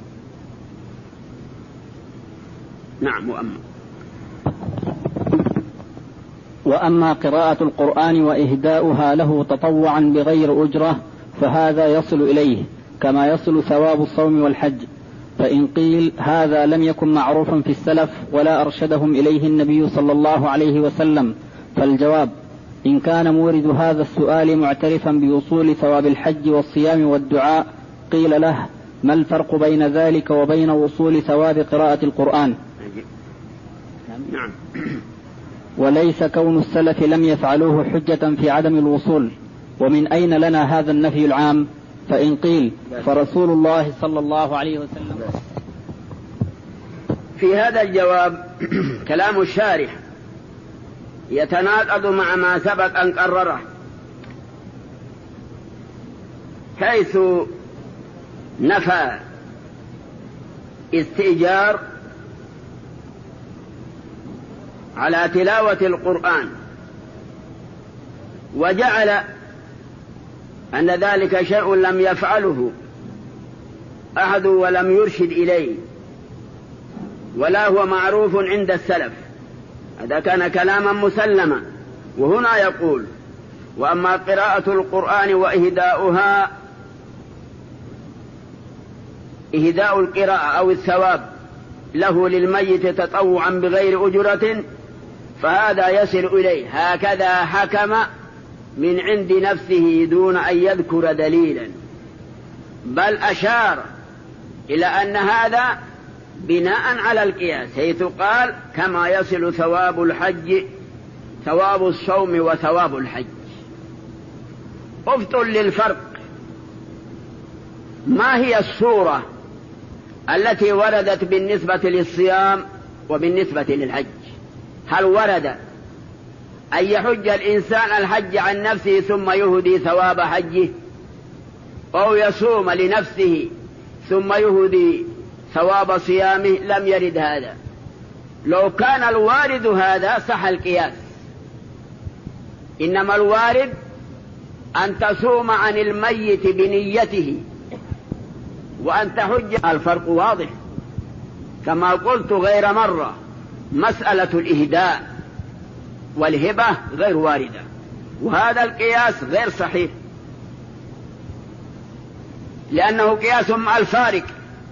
نعم. وأما قراءة القرآن وإهداؤها له تطوعا بغير أجرة فهذا يصل إليه، كما يصل ثواب الصوم والحج. فإن قيل هذا لم يكن معروفا في السلف ولا أرشدهم إليه النبي صلى الله عليه وسلم، فالجواب: إن كان مورد هذا السؤال معترفا بوصول ثواب الحج والصيام والدعاء قيل له: ما الفرق بين ذلك وبين وصول ثواب قراءة القرآن؟ نعم. وليس كون السلف لم يفعلوه حجة في عدم الوصول. ومن أين لنا هذا النفي العام؟ فإن قيل فرسول الله صلى الله عليه وسلم. في هذا الجواب كلام الشارح يتناقض مع ما سبق أن قرره، حيث نفى استئجار على تلاوة القرآن، وجعل أن ذلك شيء لم يفعله أحد ولم يرشد إليه ولا هو معروف عند السلف. هذا كان كلاما مسلما. وهنا يقول: وأما قراءة القرآن وإهداؤها، إهداء القراءة أو الثواب له للميت تطوعا بغير أجرة فهذا يصل إليه. هكذا حكم من عند نفسه دون أن يذكر دليلا، بل أشار إلى أن هذا بناء على القياس، حيث قال: كما يصل ثواب الحج ثواب الصوم وثواب الحج. افت للفرق. ما هي الصورة التي وردت بالنسبة للصيام وبالنسبة للحج؟ هل ورد أن يحج الإنسان الحج عن نفسه ثم يهدي ثواب حجه، أو يصوم لنفسه ثم يهدي ثواب صيامه؟ لم يرد هذا. لو كان الوارد هذا صح القياس، إنما الوارد أن تصوم عن الميت بنيته وأن تحج. الفرق واضح كما قلت غير مرة. مسألة الإهداء والهبة غير واردة، وهذا القياس غير صحيح، لأنه قياس مع الفارق.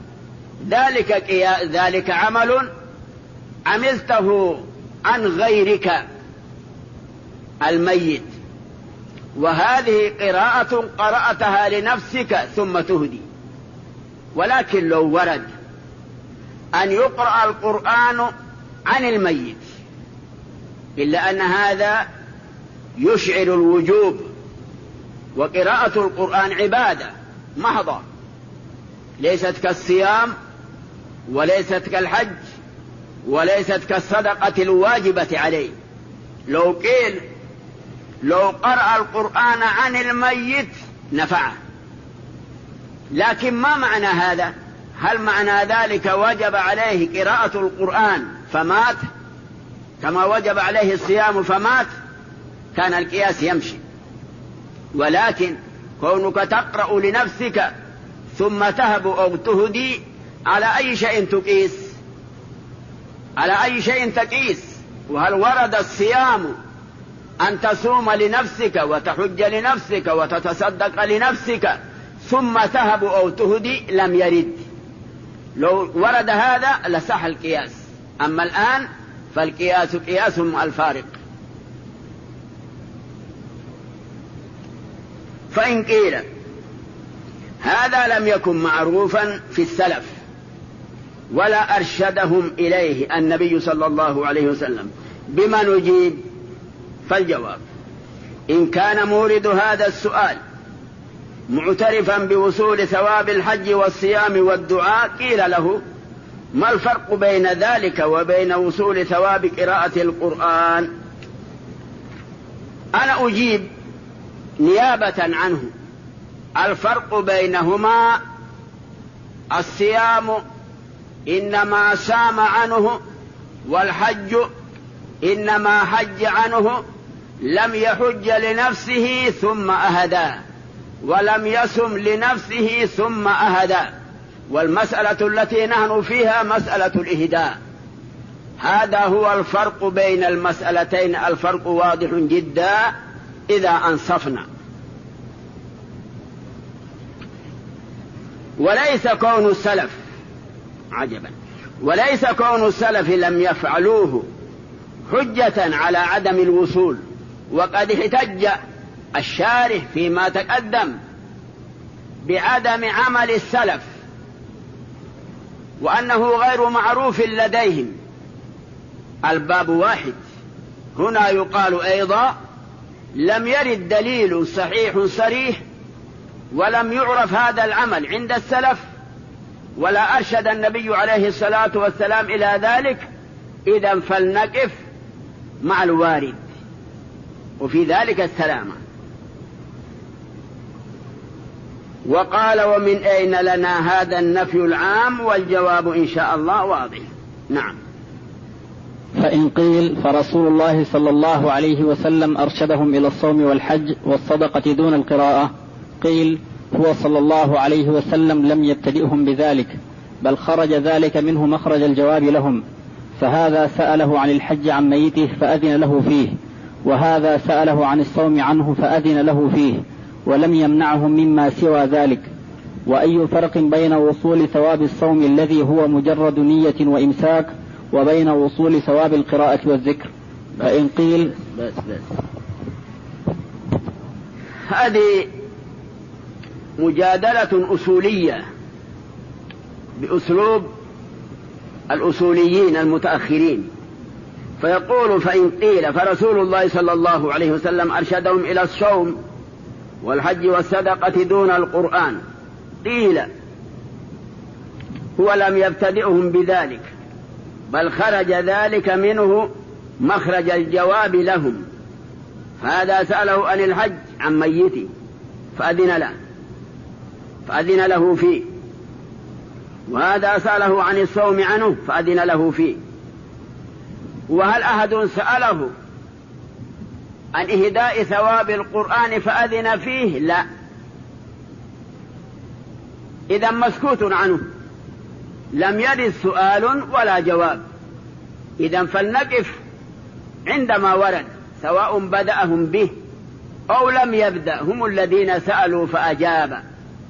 ذلك عمل عملته عن غيرك الميت، وهذه قراءة قرأتها لنفسك ثم تهدي. ولكن لو ورد أن يقرأ القرآن عن الميت، إلا أن هذا يشعر الوجوب، وقراءة القرآن عبادة محضة ليست كالصيام وليست كالحج وليست كالصدقة الواجبة عليه. لو قيل لو قرأ القرآن عن الميت نفعه، لكن ما معنى هذا؟ هل معنى ذلك وجب عليه قراءة القرآن فمات كما وجب عليه الصيام فمات؟ كان القياس يمشي. ولكن كونك تقرأ لنفسك ثم تهب أو تهدي، على أي شيء تقيس؟ على أي شيء تقيس؟ وهل ورد الصيام أن تصوم لنفسك وتحج لنفسك وتتصدق لنفسك ثم تهب أو تهدي؟ لم يرد. لو ورد هذا لصح القياس، أما الآن فالقياس قياس مع الفارق. فإن قيل هذا لم يكن معروفا في السلف ولا أرشدهم إليه النبي صلى الله عليه وسلم، بما نجيب؟ فالجواب: إن كان مورد هذا السؤال معترفا بوصول ثواب الحج والصيام والدعاء قيل له: ما الفرق بين ذلك وبين وصول ثواب قراءة القرآن؟ أنا أجيب نيابة عنه. الفرق بينهما: الصيام إنما سام عنه، والحج إنما حج عنه، لم يحج لنفسه ثم أهدى، ولم يصم لنفسه ثم أهدى. والمسألة التي نحن فيها مسألة الإهداء. هذا هو الفرق بين المسألتين. الفرق واضح جدا إذا أنصفنا. وليس كون السلف عجبا وليس كون السلف لم يفعلوه حجة على عدم الوصول، وقد احتج الشارح فيما تقدم بعدم عمل السلف وأنه غير معروف لديهم. الباب واحد. هنا يقال أيضا لم يرد دليل صحيح صريح ولم يعرف هذا العمل عند السلف ولا أرشد النبي عليه الصلاة والسلام إلى ذلك، إذن فلنقف مع الوارد وفي ذلك السلامة. وقال ومن أين لنا هذا النفي العام؟ والجواب إن شاء الله واضح. نعم. فإن قيل فرسول الله صلى الله عليه وسلم أرشدهم إلى الصوم والحج والصدقة دون القراءة، قيل هو صلى الله عليه وسلم لم يبتدئهم بذلك، بل خرج ذلك منه مخرج الجواب لهم، فهذا سأله عن الحج عن ميته فأذن له فيه، وهذا سأله عن الصوم عنه فأذن له فيه، ولم يمنعهم مما سوى ذلك. وأي فرق بين وصول ثواب الصوم الذي هو مجرد نية وإمساك وبين وصول ثواب القراءة والذكر؟ فإن قيل بس هذه مجادلة أصولية بأسلوب الأصوليين المتأخرين، فيقول فإن قيل فرسول الله صلى الله عليه وسلم أرشدهم إلى الصوم والحج والصدقة دون القرآن، قيل هو لم يبتدئهم بذلك بل خرج ذلك منه مخرج الجواب لهم، فهذا سأله عن الحج عن ميته فأذن له فيه، وهذا سأله عن الصوم عنه فأذن له فيه. وهل أحد سأله عن إهداء ثواب القرآن فأذن فيه؟ لا. إذا مسكوت عنه، لم يرد سؤال ولا جواب. إذا فلنقف عندما ورد، سواء بدأهم به أو لم يبدأ، هم الذين سألوا فأجاب.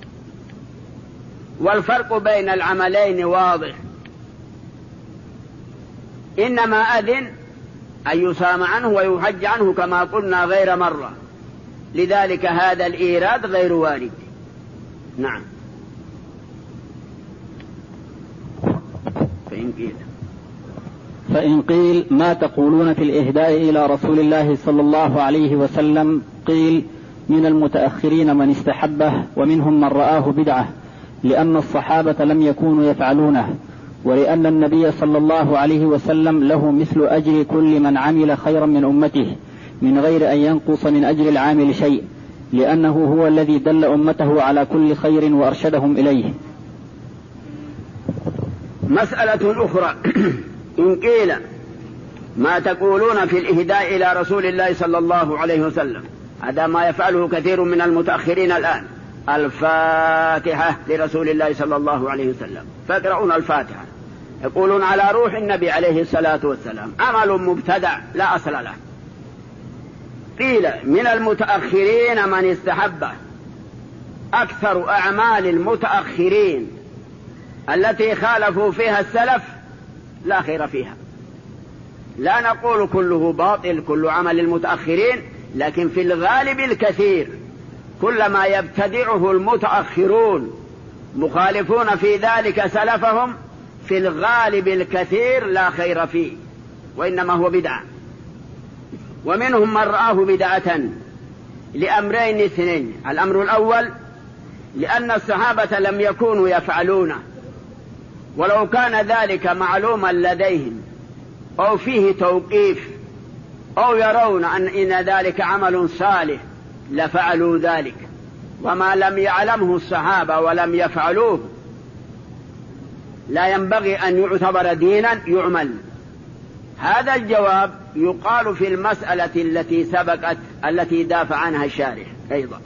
والفرق بين العملين واضح، إنما أذن أن يصام عنه ويحج عنه كما قلنا غير مرة، لذلك هذا الإيراد غير وارد. نعم. فإن قيل ما تقولون في الإهداء إلى رسول الله صلى الله عليه وسلم؟ قيل من المتأخرين من استحبه ومنهم من رآه بدعة، لأن الصحابة لم يكونوا يفعلونه، ولأن النبي صلى الله عليه وسلم له مثل أجر كل من عمل خيرا من أمته من غير أن ينقص من أجر العامل شيء، لأنه هو الذي دل أمته على كل خير وأرشدهم إليه. مسألة أخرى إن قيل ما تقولون في الإهداء إلى رسول الله صلى الله عليه وسلم، هذا ما يفعله كثير من المتأخرين الآن، الفاتحة لرسول الله صلى الله عليه وسلم، فيقرؤون الفاتحة يقولون على روح النبي عليه الصلاة والسلام، عمل مبتدع لا أصل له. قيل من المتأخرين من استحبه. أكثر أعمال المتأخرين التي خالفوا فيها السلف لا خير فيها. لا نقول كله باطل كل عمل المتأخرين، لكن في الغالب الكثير كل ما يبتدعه المتأخرون مخالفون في ذلك سلفهم، في الغالب الكثير لا خير فيه وإنما هو بدعة. ومنهم من رآه بدعة لأمرين اثنين: الأمر الأول لأن الصحابة لم يكونوا يفعلونه، ولو كان ذلك معلوما لديهم أو فيه توقيف أو يرون أن ذلك عمل صالح لفعلوا ذلك، وما لم يعلمه الصحابة ولم يفعلوه لا ينبغي أن يعتبر دينا يعمل. هذا الجواب يقال في المسألة التي سبقت التي دافع عنها الشارح أيضا.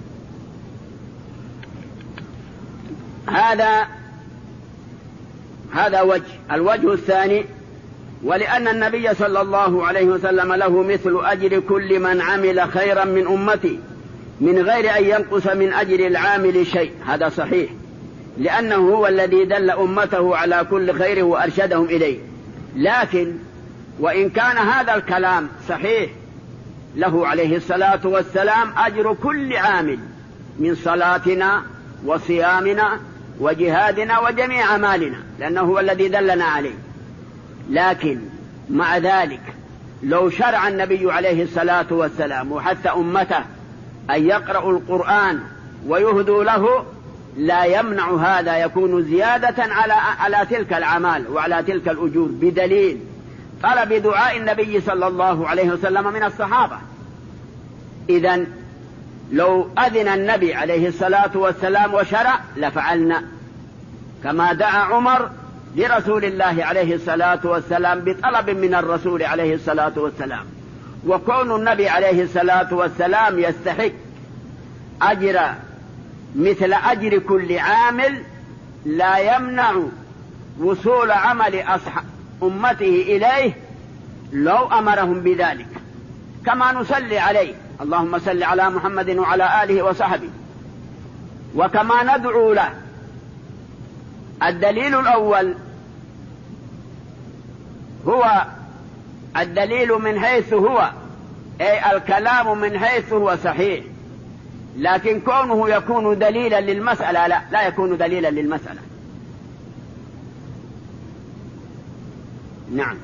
هذا وجه. الوجه الثاني: ولأن النبي صلى الله عليه وسلم له مثل أجر كل من عمل خيرا من أمتي من غير أن ينقص من أجر العامل شيء. هذا صحيح، لأنه هو الذي دل أمته على كل خير وأرشدهم إليه. لكن وإن كان هذا الكلام صحيح، له عليه الصلاة والسلام أجر كل عامل من صلاتنا وصيامنا وجهادنا وجميع أعمالنا، لأنه هو الذي دلنا عليه. لكن مع ذلك لو شرع النبي عليه الصلاة والسلام وحتى أمته أن يقرأوا القرآن ويهدوا له، لا يمنع هذا يكون زيادة على تلك الأعمال وعلى تلك الأجور، بدليل طلب دعاء النبي صلى الله عليه وسلم من الصحابة. إذن لو أذن النبي عليه الصلاة والسلام وشرع لفعلنا، كما دعا عمر لرسول الله عليه الصلاة والسلام بطلب من الرسول عليه الصلاة والسلام. وكون النبي عليه الصلاة والسلام يستحق أجر مثل أجر كل عامل لا يمنع وصول عمل أمته إليه لو أمرهم بذلك، كما نصلي عليه، اللهم صل على محمد وعلى آله وصحبه، وكما ندعو له. الدليل الأول هو الدليل من حيث هو، أي الكلام من حيث هو صحيح، لكن كونه يكون دليلا للمسألة لا يكون دليلا للمسألة. نعم.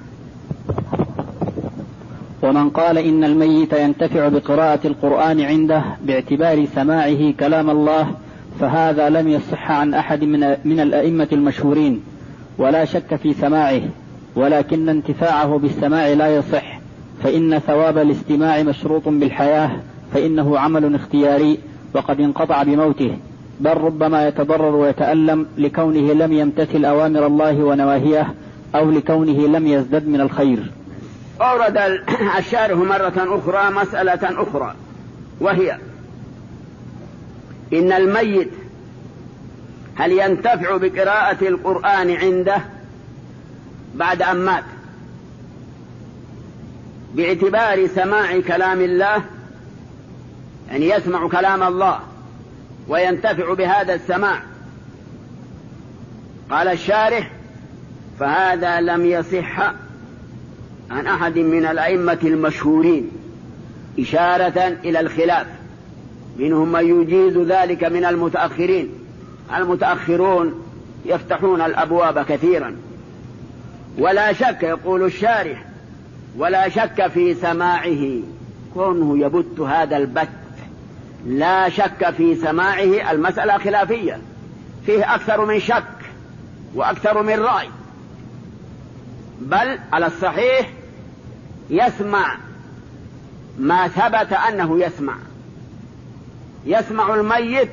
ومن قال إن الميت ينتفع بقراءة القرآن عنده باعتبار سماعه كلام الله، فهذا لم يصح عن أحد من الأئمة المشهورين، ولا شك في سماعه، ولكن انتفاعه بالسماع لا يصح، فإن ثواب الاستماع مشروط بالحياة، فإنه عمل اختياري وقد انقطع بموته، بل ربما يتضرر ويتألم لكونه لم يمتثل أوامر الله ونواهيه، أو لكونه لم يزدد من الخير. أورد الشارح مرة أخرى مسألة أخرى، وهي إن الميت هل ينتفع بقراءة القرآن عنده بعد أن مات باعتبار سماع كلام الله، يعني يسمع كلام الله وينتفع بهذا السماع؟ قال الشارح: فهذا لم يصح عن أحد من الأئمة المشهورين، إشارة إلى الخلاف، منهم من يجيز ذلك من المتأخرين. المتأخرون يفتحون الأبواب كثيرا، ولا شك، يقول الشارح، ولا شك في سماعه، كونه يبت هذا البت لا شك في سماعه. المسألة خلافية، فيه أكثر من شك وأكثر من رأي، بل على الصحيح يسمع ما ثبت أنه يسمع الميت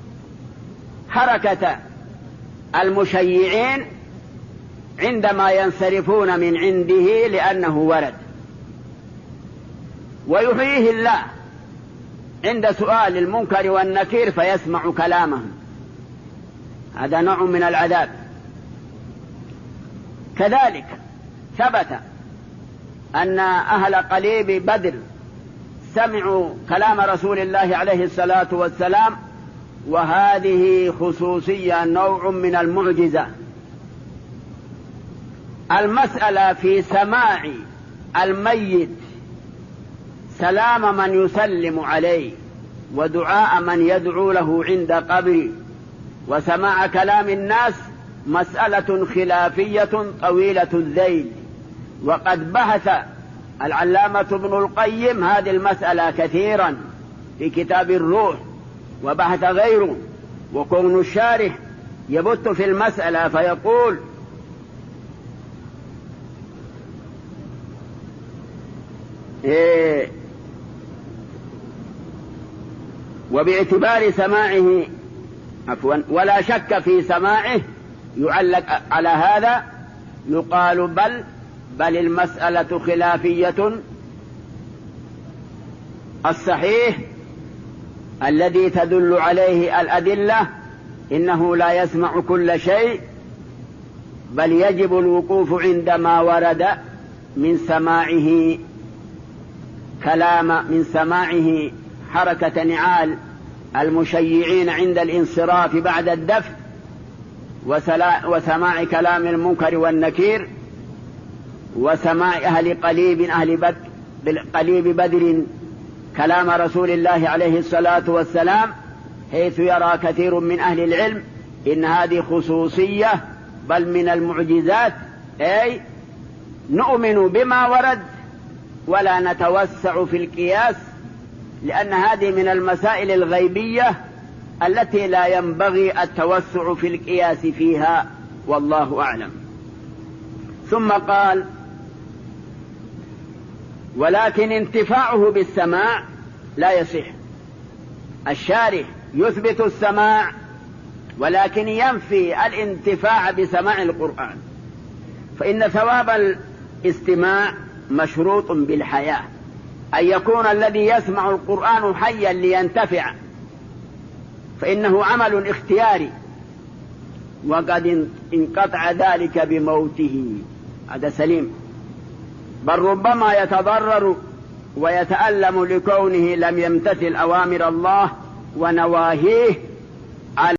حركة المشيعين عندما ينصرفون من عنده لأنه ورد، ويحييه الله عند سؤال المنكر والنكير فيسمع كلامهم، هذا نوع من العذاب. كذلك ثبت أن أهل قليب بدر سمعوا كلام رسول الله عليه الصلاة والسلام، وهذه خصوصية، نوع من المعجزة. المسألة في سماع الميت سلام من يسلم عليه ودعاء من يدعو له عند قبره، وسماع كلام الناس مسألة خلافية طويلة الذيل، وقد بحث العلامة ابن القيم هذه المسألة كثيرا في كتاب الروح، وبحث غيره. وكون الشارح يبت في المسألة فيقول: وباعتبار سماعه، ولا شك في سماعه، يعلق على هذا يقال بل المسألة خلافية. الصحيح الذي تدل عليه الأدلة إنه لا يسمع كل شيء، بل يجب الوقوف عندما ورد من سماعه من سماعه حركة نعال المشيعين عند الانصراف بعد الدفن، وسماع كلام المنكر والنكير، وسماع قليب بدر كلام رسول الله عليه الصلاة والسلام، حيث يرى كثير من أهل العلم إن هذه خصوصية بل من المعجزات، أي نؤمن بما ورد ولا نتوسع في القياس، لأن هذه من المسائل الغيبية التي لا ينبغي التوسع في القياس فيها، والله أعلم. ثم قال: ولكن انتفاعه بالسماع لا يصح. الشارح يثبت السماع ولكن ينفي الانتفاع بسماع القرآن، فإن ثواب الاستماع مشروط بالحياة، أن يكون الذي يسمع القرآن حيا لينتفع، فإنه عمل اختياري، وقد انقطع ذلك بموته، هذا سليم، بل ربما يتضرر ويتألم لكونه لم يمتثل أوامر الله ونواهيه